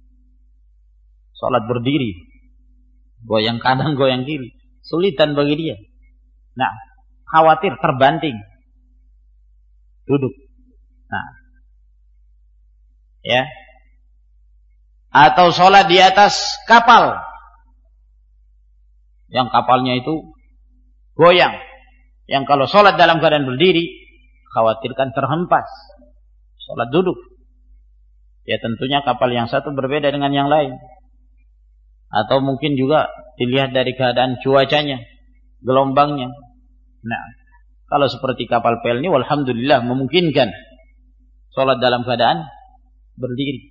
Salat berdiri, goyang kanan, goyang kiri, sulitan bagi dia. Nah, khawatir terbanting, duduk. Nah, ya. Atau sholat di atas kapal, yang kapalnya itu goyang, yang kalau sholat dalam keadaan berdiri, khawatirkan terhempas. Sholat duduk, ya tentunya kapal yang satu berbeda dengan yang lain. Atau mungkin juga dilihat dari keadaan cuacanya, gelombangnya. Nah, kalau seperti kapal pel ini, walhamdulillah memungkinkan sholat dalam keadaan berdiri.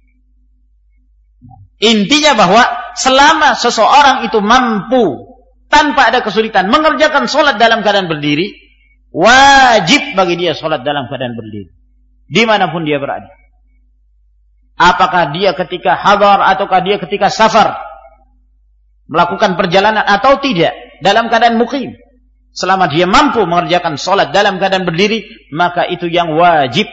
Intinya bahwa selama seseorang itu mampu tanpa ada kesulitan mengerjakan sholat dalam keadaan berdiri, wajib bagi dia sholat dalam keadaan berdiri, dimanapun dia berada. Apakah dia ketika hadar ataukah dia ketika safar, melakukan perjalanan atau tidak, dalam keadaan muqim. Selama dia mampu mengerjakan sholat dalam keadaan berdiri, maka itu yang wajib.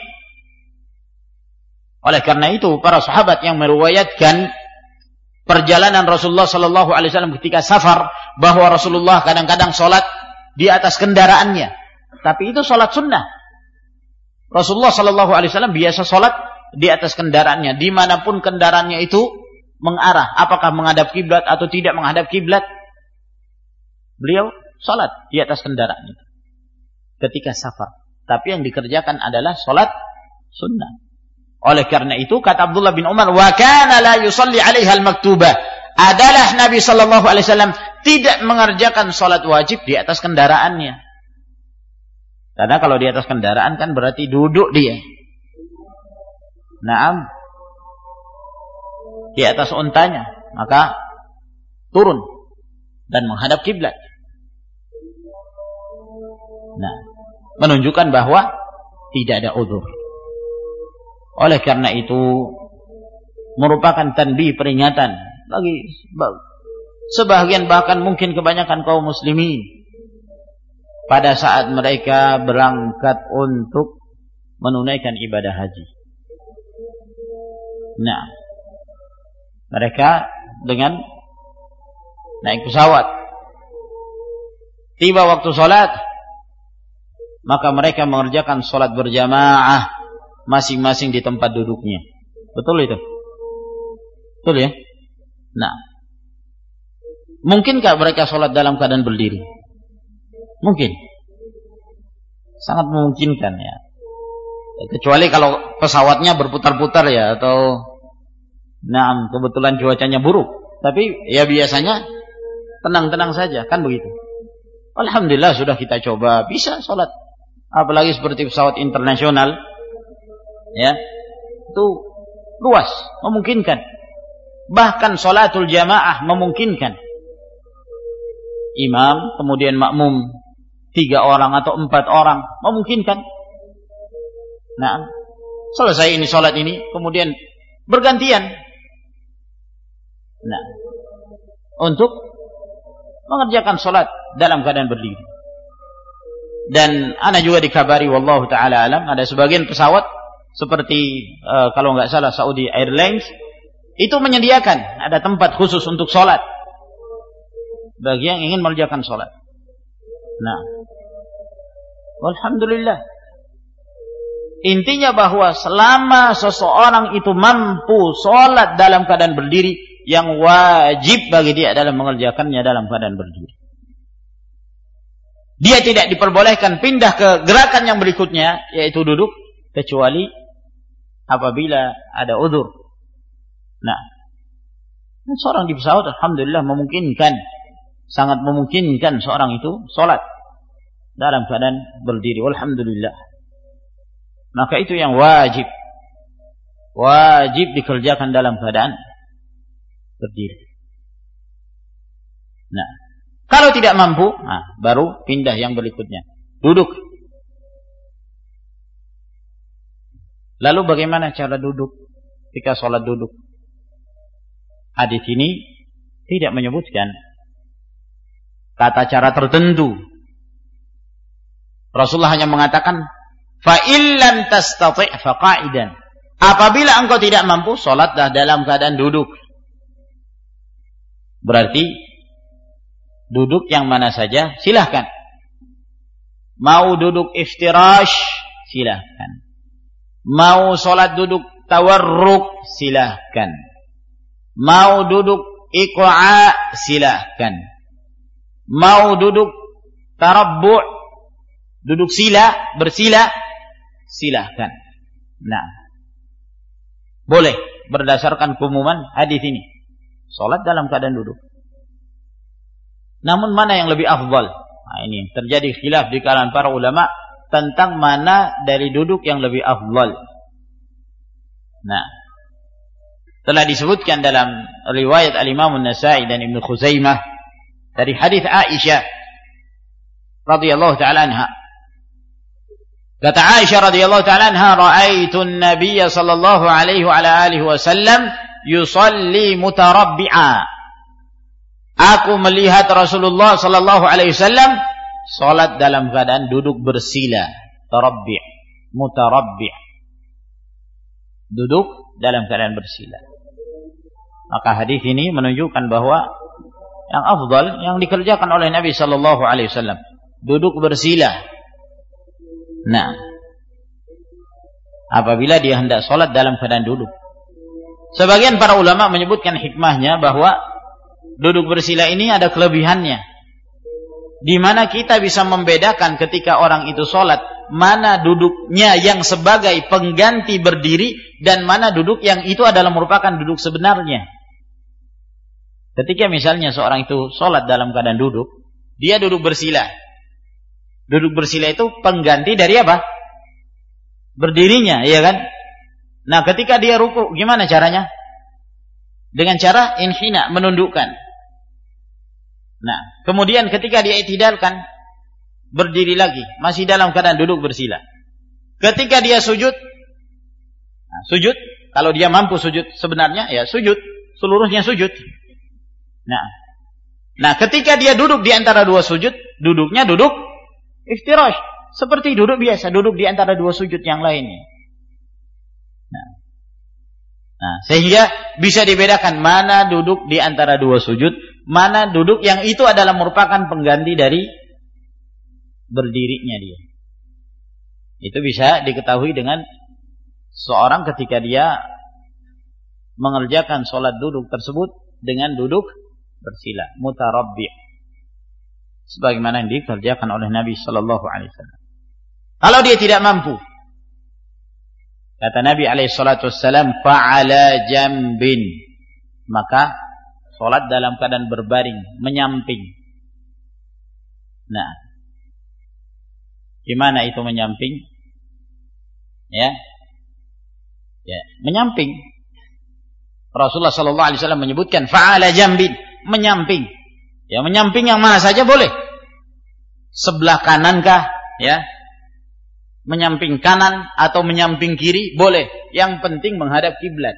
Oleh karena itu, para sahabat yang meriwayatkan perjalanan Rasulullah sallallahu alaihi wasallam ketika safar, bahwa Rasulullah kadang-kadang sholat di atas kendaraannya. Tapi itu sholat sunnah. Rasulullah sallallahu alaihi wasallam biasa sholat di atas kendaraannya, dimanapun kendaraannya itu mengarah, apakah menghadap kiblat atau tidak menghadap kiblat, beliau sholat di atas kendaraannya ketika safar. Tapi yang dikerjakan adalah sholat sunnah. Oleh karena itu kata Abdullah bin Umar, wa kana la yusalli 'alaiha al-maktubah, adalah Nabi sallallahu alaihi wasallam tidak mengerjakan salat wajib di atas kendaraannya. Karena kalau di atas kendaraan kan berarti duduk dia. Naam. Di atas untanya, maka turun dan menghadap kiblat. Nah, menunjukkan bahwa tidak ada uzur. Oleh karena itu merupakan tanbih, peringatan bagi sebagian, bahkan mungkin kebanyakan kaum muslimin pada saat mereka berangkat untuk menunaikan ibadah haji. Nah, mereka dengan naik pesawat, tiba waktu sholat, maka mereka mengerjakan sholat berjamaah masing-masing di tempat duduknya. Betul itu? Betul ya? Nah, mungkinkah mereka sholat dalam keadaan berdiri? Mungkin. Sangat memungkinkan ya. Kecuali kalau pesawatnya berputar-putar ya, atau kebetulan cuacanya buruk. Tapi ya biasanya tenang-tenang saja, kan begitu. Alhamdulillah sudah kita coba, bisa sholat. Apalagi seperti pesawat internasional, ya, itu luas, memungkinkan. Bahkan sholatul jamaah memungkinkan. Imam, kemudian makmum 3 orang atau 4 orang, memungkinkan. Nah, selesai ini sholat ini, kemudian bergantian. Nah, untuk mengerjakan sholat dalam keadaan berdiri. Dan ana juga dikabari, wallahu ta'ala alam, ada sebagian pesawat seperti kalau nggak salah Saudi Airlines itu menyediakan ada tempat khusus untuk sholat bagi yang ingin mengerjakan sholat. Nah, alhamdulillah. Intinya bahwa selama seseorang itu mampu sholat dalam keadaan berdiri, yang wajib bagi dia adalah mengerjakannya dalam keadaan berdiri. Dia tidak diperbolehkan pindah ke gerakan yang berikutnya, yaitu duduk, kecuali apabila ada uzur. Nah, seorang di pesawat alhamdulillah memungkinkan, sangat memungkinkan seorang itu sholat dalam keadaan berdiri, alhamdulillah. Maka itu yang wajib dikerjakan dalam keadaan berdiri. Nah, kalau tidak mampu, baru pindah yang berikutnya, duduk. Lalu bagaimana cara duduk ketika sholat duduk? Hadis ini tidak menyebutkan tata cara tertentu. Rasulullah hanya mengatakan, fa illam tastati' fa qa'idan. Apabila engkau tidak mampu, sholatlah dalam keadaan duduk. Berarti duduk yang mana saja silahkan. Mau duduk iftirash silahkan. Mau sholat duduk tawarruk silahkan. Mau duduk iqa'a silahkan. Mau duduk tarabbu', duduk sila, bersila, silahkan. Nah, boleh berdasarkan keumuman hadis ini. Sholat dalam keadaan duduk. Namun mana yang lebih afdal? Nah, ini terjadi khilaf di kalangan para ulama tentang mana dari duduk yang lebih afdal. Nah, telah disebutkan dalam riwayat Al-Imam An-Nasa'i dan Ibnu Khuzaimah dari hadis Aisyah radhiyallahu ta'ala anha. Kata Aisyah radhiyallahu ta'ala anha, ra'aitu an-nabiy sallallahu alaihi wa ala alihi wasallam yusalli mutarabbi'a. Aku melihat Rasulullah sallallahu alaihi wasallam salat dalam keadaan duduk bersila, tarabbi', mutarabbi'. Duduk dalam keadaan bersila. Maka hadis ini menunjukkan bahwa yang afdal yang dikerjakan oleh Nabi sallallahu alaihi wasallam duduk bersila. Nah, apabila dia hendak sholat dalam keadaan duduk. Sebagian para ulama menyebutkan hikmahnya bahwa duduk bersila ini ada kelebihannya, di mana kita bisa membedakan ketika orang itu sholat mana duduknya yang sebagai pengganti berdiri dan mana duduk yang itu adalah merupakan duduk sebenarnya. Ketika misalnya seorang itu sholat dalam keadaan duduk, dia duduk bersila. Duduk bersila itu pengganti dari apa? Berdirinya, iya kan? Nah, ketika dia ruku, gimana caranya? Dengan cara inhina, menundukkan. Nah, kemudian ketika dia i'tidalkan, berdiri lagi, masih dalam keadaan duduk bersila. Ketika dia sujud, nah, sujud, kalau dia mampu sujud sebenarnya, ya sujud, seluruhnya sujud. Nah, ketika dia duduk di antara dua sujud, duduknya duduk iftirash, seperti duduk biasa, duduk di antara dua sujud yang lainnya. Nah, sehingga bisa dibedakan mana duduk di antara dua sujud, mana duduk yang itu adalah merupakan pengganti dari berdirinya dia. Itu bisa diketahui dengan seorang ketika dia mengerjakan sholat duduk tersebut dengan duduk bersila, mutarabbi', sebagaimana yang dikerjakan oleh Nabi sallallahu alaihi wasallam. Kalau dia tidak mampu, kata Nabi alaihi salatu wassalam, fa'ala jambin, maka sholat dalam keadaan berbaring, menyamping. Nah, gimana itu menyamping? Ya, menyamping. Rasulullah sallallahu alaihi wasallam menyebutkan fa'ala jambin, menyamping. Ya, menyamping yang mana saja boleh. Sebelah kanankah, ya? Menyamping kanan atau menyamping kiri boleh. Yang penting menghadap kiblat.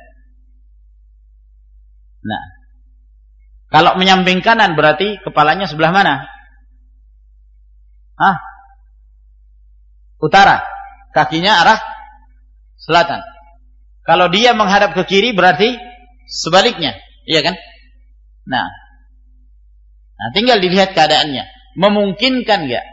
Nah, kalau menyamping kanan berarti kepalanya sebelah mana? Utara. Kakinya arah selatan. Kalau dia menghadap ke kiri berarti sebaliknya, iya kan? Nah, tinggal dilihat keadaannya. Memungkinkan enggak?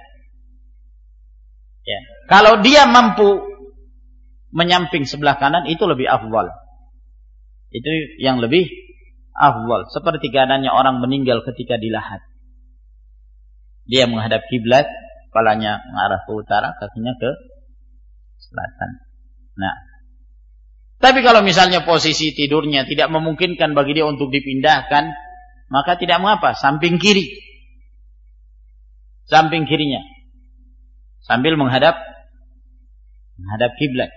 Ya. Kalau dia mampu menyamping sebelah kanan, itu lebih afdal. Itu yang lebih afdal. Seperti keadaannya orang meninggal ketika dilahat. Dia menghadap kiblat, kepalanya mengarah ke utara, kakinya ke selatan. Nah, tapi kalau misalnya posisi tidurnya tidak memungkinkan bagi dia untuk dipindahkan, maka tidak mengapa, samping kiri. Samping kirinya. Sambil menghadap kiblat.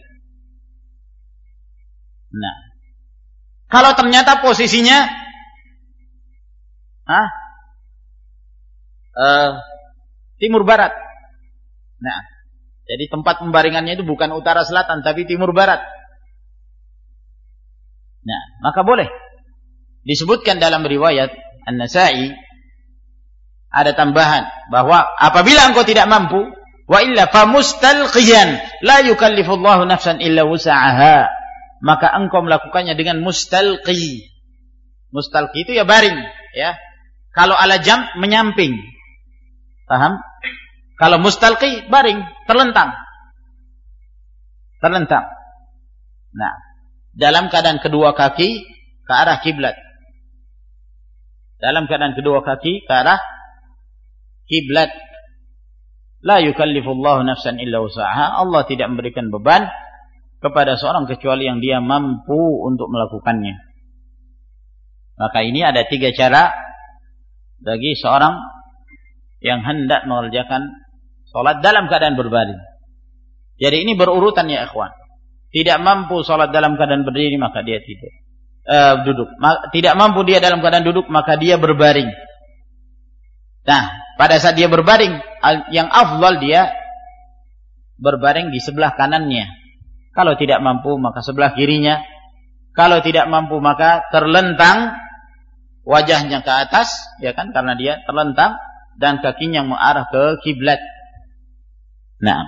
Nah, kalau ternyata posisinya timur barat. Nah, jadi tempat pembaringannya itu bukan utara selatan tapi timur barat. Nah, maka boleh. Disebutkan dalam riwayat An-Nasa'i ada tambahan bahwa apabila engkau tidak mampu, wa illa famustalqiyan la yukallifullahu nafsan illa wus'aha, maka engkau melakukannya dengan mustalqi. Mustalqi itu ya baring, ya. Kalau ala jamb menyamping. Paham? Kalau mustalqi baring, terlentang. Terlentang. Nah, dalam keadaan kedua kaki ke arah kiblat. Dalam keadaan kedua kaki ke arah kiblat. La yukallifullahu nafsan illa wus'aha. Allah tidak memberikan beban kepada seorang kecuali yang dia mampu untuk melakukannya. Maka ini ada 3 cara bagi seorang yang hendak mengerjakan sholat dalam keadaan berbaring. Jadi ini berurutan ya ikhwan. Tidak mampu sholat dalam keadaan berdiri maka dia tidur. Duduk. Tidak mampu dia dalam keadaan duduk maka dia berbaring. Nah, pada saat dia berbaring, yang afdal dia berbaring di sebelah kanannya. Kalau tidak mampu maka sebelah kirinya. Kalau tidak mampu maka terlentang wajahnya ke atas, ya kan, karena dia terlentang dan kakinya mengarah ke kiblat. Nah,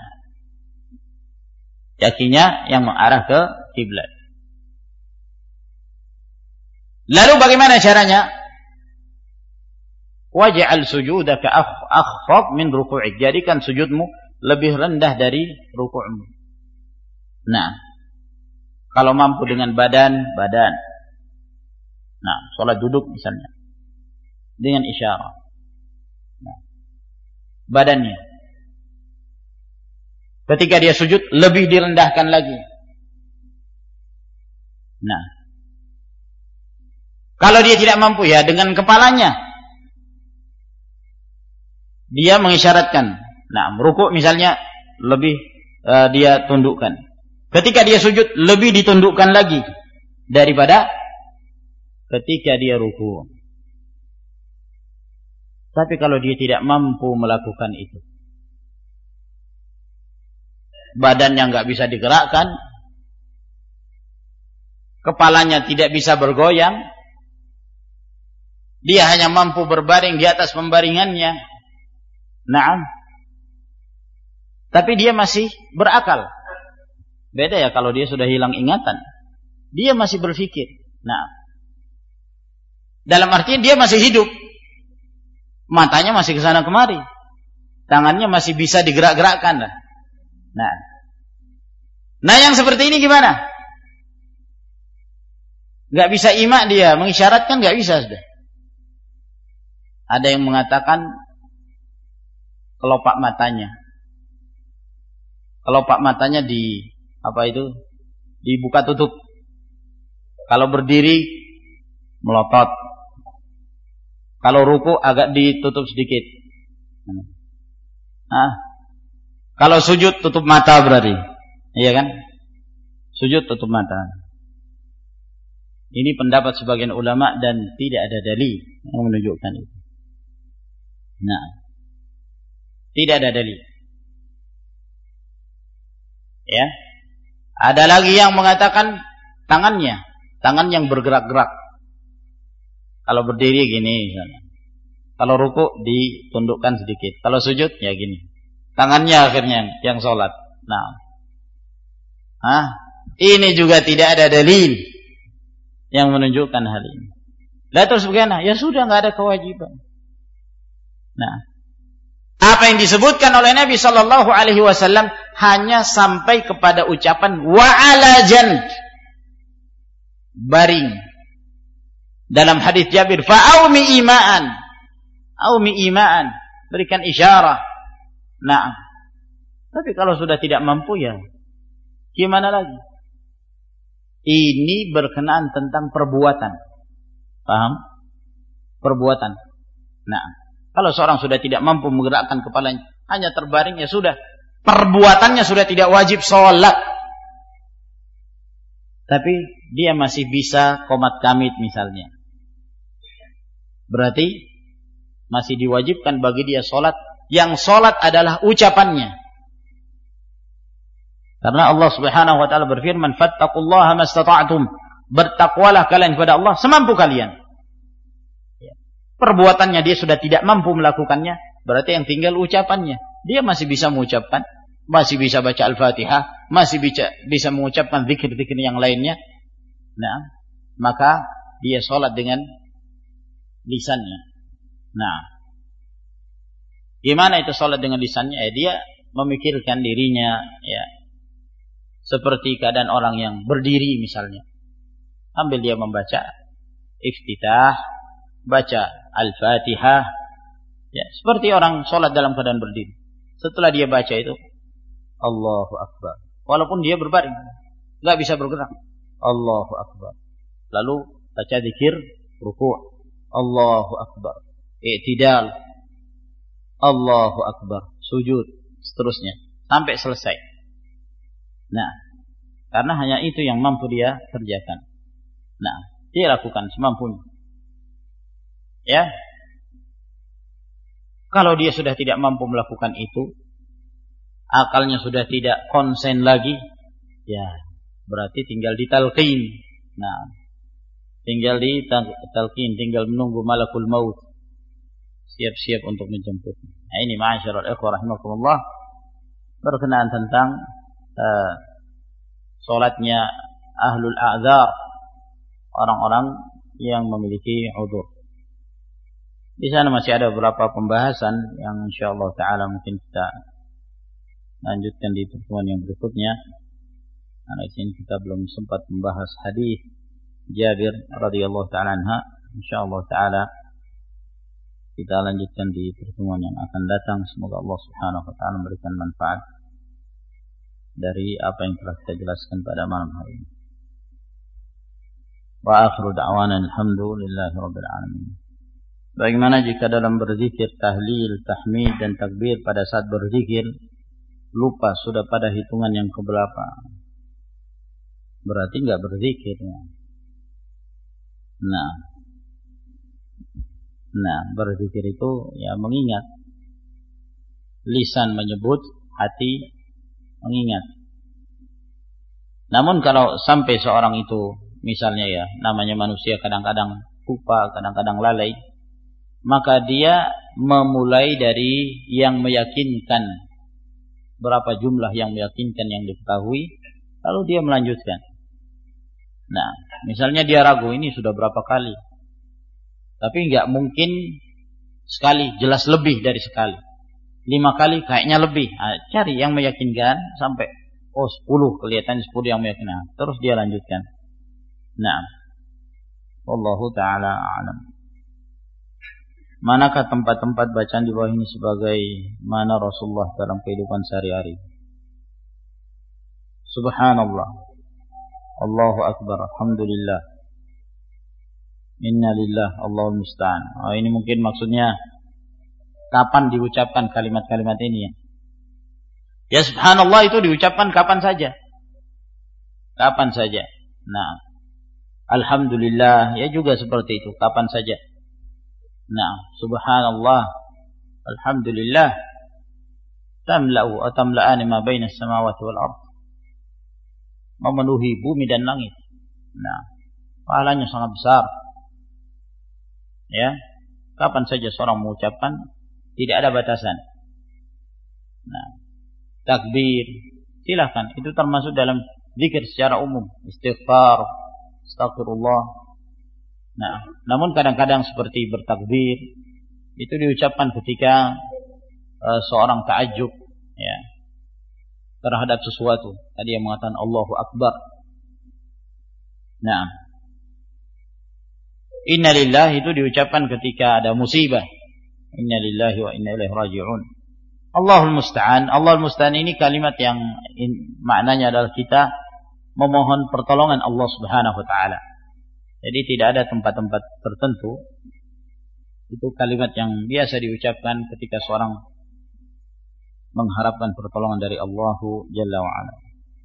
kakinya yang mengarah ke kiblat. Lalu bagaimana caranya? Waj'al sujudaka akhfad min ruku'ik. Jadikan sujudmu lebih rendah dari ruku'mu. Nah, kalau mampu dengan badan. Nah, sholat duduk misalnya dengan isyarat. Nah, badannya. Ketika dia sujud lebih direndahkan lagi. Nah, kalau dia tidak mampu ya dengan kepalanya dia mengisyaratkan. Nah, rukuk misalnya lebih dia tundukkan. Ketika dia sujud lebih ditundukkan lagi daripada ketika dia rukuk. Tapi kalau dia tidak mampu melakukan itu, badannya nggak bisa digerakkan, kepalanya tidak bisa bergoyang, dia hanya mampu berbaring di atas pembaringannya. Naam. Tapi dia masih berakal. Beda ya kalau dia sudah hilang ingatan. Dia masih berpikir. Nah, dalam artian dia masih hidup. Matanya masih ke sana kemari. Tangannya masih bisa digerak-gerakkan. Nah, yang seperti ini gimana? Gak bisa ima dia, mengisyaratkan gak bisa sudah. Ada yang mengatakan kelopak matanya. Kelopak matanya dibuka tutup. Kalau berdiri melotot. Kalau ruku agak ditutup sedikit. Kalau sujud tutup mata berarti. Iya kan? Sujud tutup mata. Ini pendapat sebagian ulama dan tidak ada dalil yang menunjukkan itu. Nah, tidak ada dalil. Ya. Ada lagi yang mengatakan tangan yang bergerak-gerak. Kalau berdiri gini misalnya. Kalau ruku ditundukkan sedikit. Kalau sujud ya gini. Tangannya akhirnya yang sholat. Nah. Ini juga tidak ada dalil yang menunjukkan hal ini. Lah terus bagaimana? Ya sudah, enggak ada kewajiban. Nah, apa yang disebutkan oleh Nabi sallallahu alaihi wasallam hanya sampai kepada ucapan wa ala janb. Baring. Dalam hadis Jabir, fa'aumi ima'an, berikan isyarat. Nah, tapi kalau sudah tidak mampu ya gimana lagi? Ini berkenaan tentang perbuatan. Paham? Perbuatan. Nah, kalau seorang sudah tidak mampu menggerakkan kepalanya, hanya terbaring ya sudah. Perbuatannya sudah tidak wajib sholat. Tapi dia masih bisa qomat kamit misalnya. Berarti masih diwajibkan bagi dia sholat. Yang sholat adalah ucapannya. Karena Allah Subhanahu wa taala berfirman, "Fattaqullaha mastata'tum." Bertakwalah kalian kepada Allah semampu kalian. Perbuatannya dia sudah tidak mampu melakukannya, berarti yang tinggal ucapannya. Dia masih bisa mengucapkan, masih bisa baca Al-Fatihah, masih bisa mengucapkan zikir-zikir yang lainnya. Nah, maka dia sholat dengan lisannya. Nah, gimana itu sholat dengan lisannya? Dia memikirkan dirinya, ya, seperti keadaan orang yang berdiri misalnya. Ambil dia membaca iftitah, baca Al-Fatihah, ya, seperti orang sholat dalam keadaan berdiri. Setelah dia baca itu, Allahu Akbar. Walaupun dia berbaring, nggak bisa bergerak. Allahu Akbar. Lalu baca zikir, ruku', Allahu Akbar. I'tidal, Allahu Akbar. Sujud, seterusnya sampai selesai. Nah, karena hanya itu yang mampu dia kerjakan. Nah, dia lakukan semampunya. Ya. Kalau dia sudah tidak mampu melakukan itu, akalnya sudah tidak konsen lagi, ya, berarti tinggal ditalqin. Nah, tinggal ditalqin, tinggal menunggu malakul maut siap-siap untuk menjemput. Nah, ini ma'asyiral ikhwah rahimakumullah berkenaan tentang salatnya ahlul a'dzar, orang-orang yang memiliki udzur. Di sana masih ada beberapa pembahasan yang insyaallah taala mungkin kita lanjutkan di pertemuan yang berikutnya. Karena di sini kita belum sempat membahas hadis Jabir radhiyallahu taala anha. Insyaallah taala kita lanjutkan di pertemuan yang akan datang. Semoga Allah Subhanahu wa taala memberikan manfaat dari apa yang telah kita jelaskan pada malam hari ini. Wa akhiru da'wana alhamdulillahi rabbil alamin. Bagaimana jika dalam berzikir, tahlil, tahmid dan takbir pada saat berzikir lupa sudah pada hitungan yang keberapa? Berarti enggak berzikir ya. Nah, berzikir itu ya mengingat. Lisan menyebut, hati mengingat. Namun kalau sampai seorang itu, misalnya ya, namanya manusia kadang-kadang lupa, kadang-kadang lalai, maka dia memulai dari yang meyakinkan, berapa jumlah yang meyakinkan yang diketahui, lalu dia melanjutkan. Nah, misalnya dia ragu ini sudah berapa kali, tapi enggak mungkin sekali, jelas lebih dari sekali. 5 kali kayaknya lebih. Nah, cari yang meyakinkan sampai 10 kelihatan 10 yang meyakinkan. Terus dia lanjutkan. Nah, wallahu taala a'lam. Manakah tempat-tempat bacaan di bawah ini sebagai mana Rasulullah dalam kehidupan sehari-hari? Subhanallah, Allahu akbar, alhamdulillah, inna lillah, Allahul musta'an. Ini mungkin maksudnya kapan diucapkan kalimat-kalimat ini ya. Ya subhanallah itu diucapkan kapan saja. Kapan saja. Nah, alhamdulillah ya juga seperti itu, kapan saja. Nah, subhanallah, alhamdulillah, tamla'u atau tamla'ani ma baina as-samawati wal ardh. Memenuhi bumi dan langit. Nah, pahalanya sangat besar. Ya, kapan saja seorang mengucapkan, tidak ada batasan. Nah, takbir, silakan. Itu termasuk dalam zikir secara umum. Istighfar, astagfirullah. Nah, namun kadang-kadang seperti bertakbir, itu diucapkan ketika seorang ta'ajjub, ya, terhadap sesuatu. Tadi yang mengatakan Allahu Akbar. Nah, inna lillahi itu diucapkan ketika ada musibah. Inna lillahi wa inna ilaihi raji'un. Allahul musta'an. Allahul musta'an ini kalimat yang maknanya adalah kita memohon pertolongan Allah Subhanahu wa taala. Jadi tidak ada tempat-tempat tertentu. Itu kalimat yang biasa diucapkan ketika seorang mengharapkan pertolongan dari Allah Jalla wa Ala.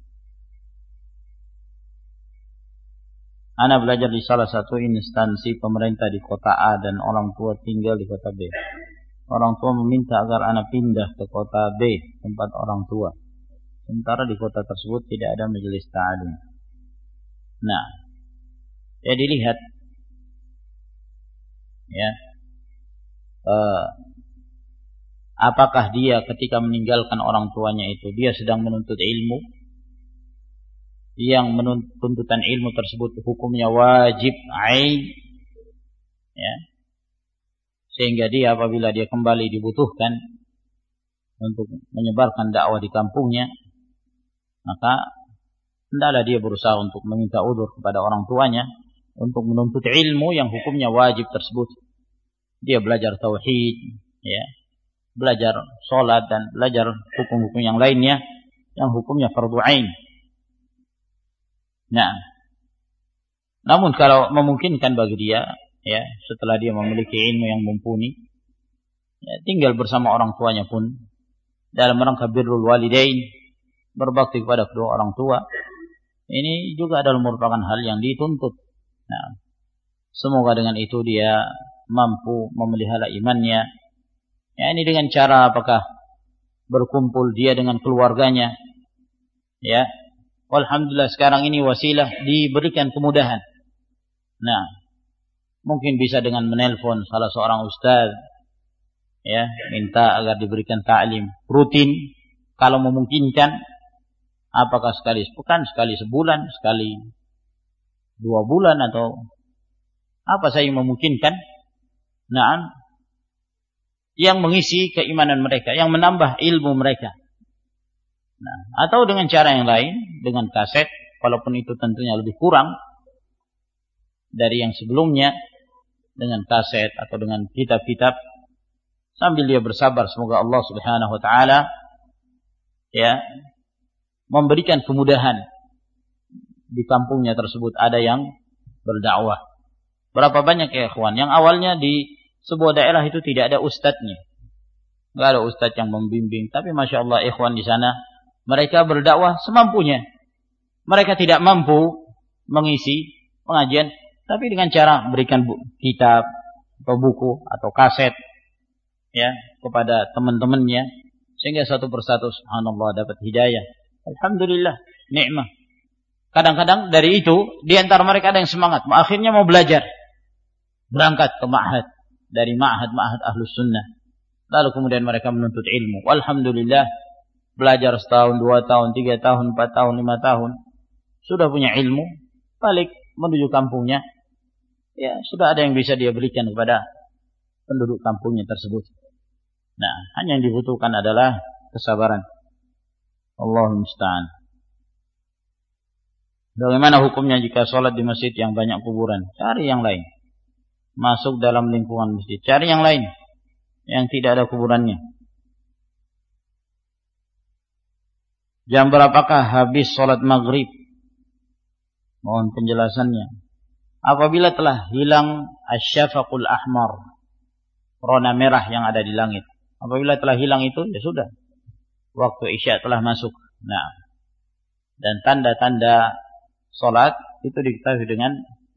Ana belajar di salah satu instansi pemerintah di kota A dan orang tua tinggal di kota B. Orang tua meminta agar anak pindah ke kota B, tempat orang tua. Sementara di kota tersebut tidak ada majelis ta'lim. Nah, ya dilihat, ya, apakah dia ketika meninggalkan orang tuanya itu dia sedang menuntut ilmu, yang tuntutan ilmu tersebut hukumnya wajib ain, ya, sehingga dia apabila dia kembali dibutuhkan untuk menyebarkan dakwah di kampungnya, maka hendaklah dia berusaha untuk meminta udzur kepada orang tuanya untuk menuntut ilmu yang hukumnya wajib tersebut. Dia belajar tauhid, ya, belajar sholat dan belajar hukum-hukum yang lainnya yang hukumnya fardhu ain. Nah, namun kalau memungkinkan bagi dia, ya, setelah dia memiliki ilmu yang mumpuni, ya, tinggal bersama orang tuanya pun dalam rangka birrul walidain, berbakti kepada kedua orang tua, ini juga adalah merupakan hal yang dituntut. Nah, semoga dengan itu dia mampu memelihara imannya. Ya, ini dengan cara apakah berkumpul dia dengan keluarganya, ya. Alhamdulillah sekarang ini wasilah diberikan kemudahan. Nah, mungkin bisa dengan menelpon salah seorang ustaz, ya, minta agar diberikan ta'lim rutin kalau memungkinkan, apakah sekali sepekan, sekali sebulan, sekali 2 bulan atau apa saja yang memungkinkan. Nah, yang mengisi keimanan mereka, yang menambah ilmu mereka. Nah, atau dengan cara yang lain, dengan kaset, walaupun itu tentunya lebih kurang dari yang sebelumnya, dengan kaset atau dengan kitab-kitab, sambil dia bersabar, semoga Allah Subhanahu wa taala, ya, memberikan kemudahan di kampungnya tersebut, ada yang berdakwah. Berapa banyak ya ikhwan yang awalnya di sebuah daerah itu tidak ada ustadznya, nggak ada ustadz yang membimbing, tapi masya Allah ikhwan di sana mereka berdakwah semampunya. Mereka tidak mampu mengisi pengajian, tapi dengan cara berikan kitab atau buku atau kaset ya kepada teman-temannya, sehingga satu persatu subhanallah dapat hidayah. Alhamdulillah, nikmah. Kadang-kadang dari itu di antara mereka ada yang semangat, akhirnya mau belajar, berangkat ke ma'had, dari ma'had Ahlus Sunnah, lalu kemudian mereka menuntut ilmu. Alhamdulillah, belajar setahun, 2 tahun, 3 tahun, 4 tahun, 5 tahun, sudah punya ilmu, balik menuju kampungnya, ya sudah ada yang bisa dia berikan kepada penduduk kampungnya tersebut. Nah, hanya yang dibutuhkan adalah kesabaran. Allahul musta'an. Bagaimana hukumnya jika sholat di masjid yang banyak kuburan? Cari yang lain. Masuk dalam lingkungan masjid, cari yang lain yang tidak ada kuburannya. Jam berapakah habis sholat maghrib? Mohon penjelasannya. Apabila telah hilang asyafaqul ahmar, rona merah yang ada di langit. Apabila telah hilang itu, ya sudah, waktu isya telah masuk. Nah, dan tanda-tanda sholat itu diketahui dengan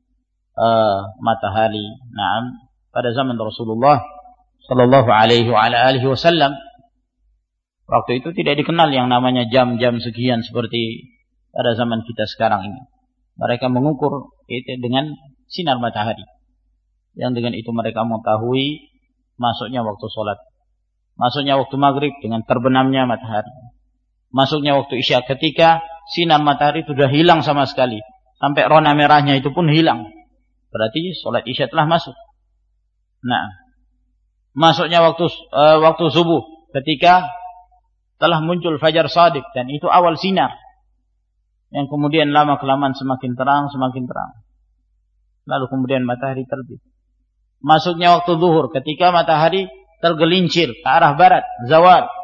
matahari. Nah, pada zaman Rasulullah Sallallahu Alaihi Wasallam, waktu itu tidak dikenal yang namanya jam-jam sekian seperti pada zaman kita sekarang ini. Mereka mengukur itu dengan sinar matahari, yang dengan itu mereka mengetahui masuknya waktu sholat, masuknya waktu maghrib dengan terbenamnya matahari, masuknya waktu isya ketika sinar matahari sudah hilang sama sekali, sampai rona merahnya itu pun hilang, berarti sholat isya telah masuk. Nah, masuknya waktu subuh ketika telah muncul fajar shadiq, dan itu awal sinar yang kemudian lama kelamaan semakin terang, lalu kemudian matahari terbit. Masuknya waktu zuhur ketika matahari tergelincir ke arah barat, zawal.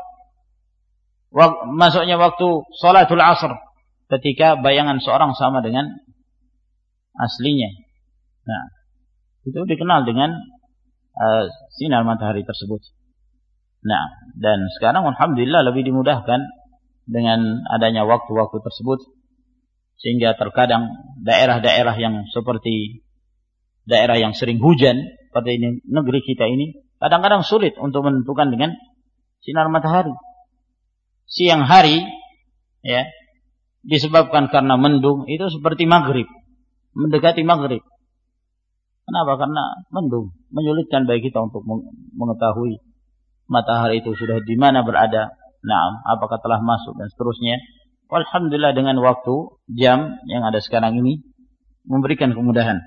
Masuknya waktu salatul asr ketika bayangan seorang sama dengan aslinya. Nah, itu dikenal dengan sinar matahari tersebut. Nah, dan sekarang alhamdulillah lebih dimudahkan dengan adanya waktu-waktu tersebut, sehingga terkadang daerah-daerah yang seperti daerah yang sering hujan seperti ini, negeri kita ini, kadang-kadang sulit untuk menentukan dengan sinar matahari. Siang hari ya disebabkan karena mendung, itu seperti maghrib, mendekati maghrib. Kenapa? Karena mendung, menyulitkan bagi kita untuk mengetahui matahari itu sudah di mana berada, nah, apakah telah masuk dan seterusnya. Alhamdulillah dengan waktu jam yang ada sekarang ini memberikan kemudahan.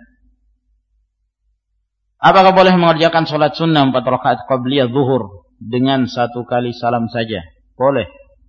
Apakah boleh mengerjakan sholat sunnah 4 rakaat qabliyah zuhur dengan 1 kali salam saja? Boleh.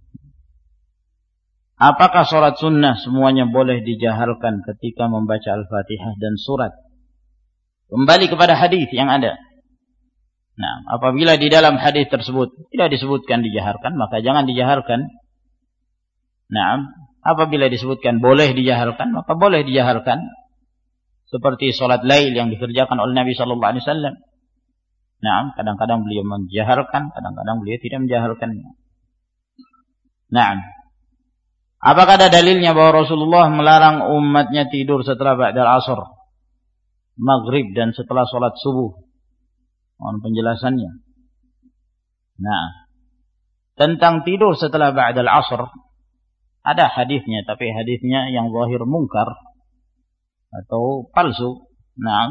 Apakah sholat sunnah semuanya boleh dijaharkan ketika membaca Al-Fatihah dan surat? Kembali kepada hadis yang ada. Nah, apabila di dalam hadis tersebut tidak disebutkan dijaharkan, maka jangan dijaharkan. Nah, apabila disebutkan boleh dijaharkan, maka boleh dijaharkan. Seperti sholat lail yang dikerjakan oleh Nabi Sallallahu Alaihi Wasallam. Nah, kadang-kadang beliau menjaharkan, kadang-kadang beliau tidak menjaharkannya. Nah, apakah ada dalilnya bahwa Rasulullah melarang umatnya tidur setelah ba'dal asr, maghrib dan setelah sholat subuh? Mohon penjelasannya. Nah, tentang tidur setelah ba'dal asr ada hadisnya, tapi hadisnya yang zahir mungkar atau palsu. Nah,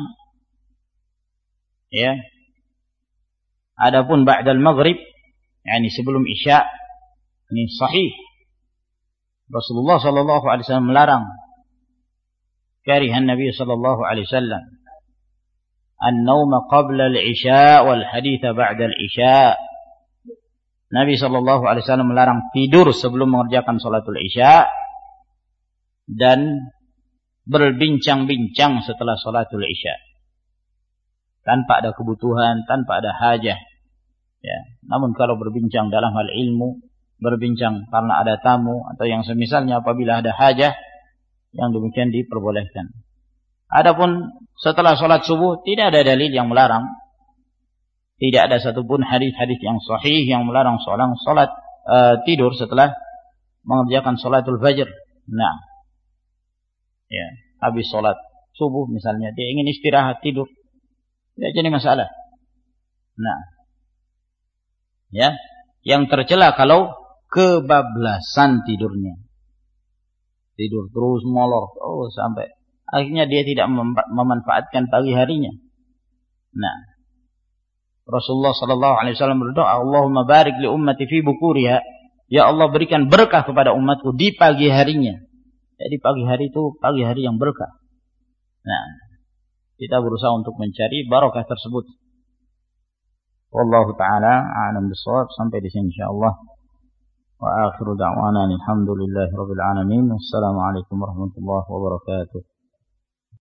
ya. Adapun ba'dal maghrib, yakni sebelum isya, ini sahih. Rasulullah sallallahu alaihi wasallam melarang. Karihan Nabi sallallahu alaihi wasallam an-naum qabla al-isya wal hadits ba'da al-isya. Nabi sallallahu alaihi wasallam melarang tidur sebelum mengerjakan salatul isya dan berbincang-bincang setelah salatul isya, tanpa ada kebutuhan, tanpa ada hajah. Ya, namun kalau berbincang dalam hal ilmu, berbincang karena ada tamu atau yang semisalnya apabila ada hajah, yang demikian diperbolehkan. Adapun setelah sholat subuh tidak ada dalil yang melarang. Tidak ada satupun hadis-hadis yang sahih yang melarang seorang sholat tidur setelah mengerjakan sholatul fajr. Nah, ya, habis sholat subuh misalnya dia ingin istirahat tidur, tidak jadi masalah. Nah, ya, yang tercela kalau kebablasan tidurnya, tidur terus molor, sampai akhirnya dia tidak memanfaatkan pagi harinya. Nah, Rasulullah sallallahu alaihi wasallam berdoa, Allahumma barik li ummati fi bukuriha, ya Allah berikan berkah kepada umatku di pagi harinya. Jadi pagi hari itu pagi hari yang berkah. Nah, kita berusaha untuk mencari barakah tersebut. Wallahu taala a'lam bissawab. Sampai di sini insyaallah. Wa akhiru da'wana alhamdulillahi rabbil alamin. Wassalamu alaikum warahmatullahi wabarakatuh.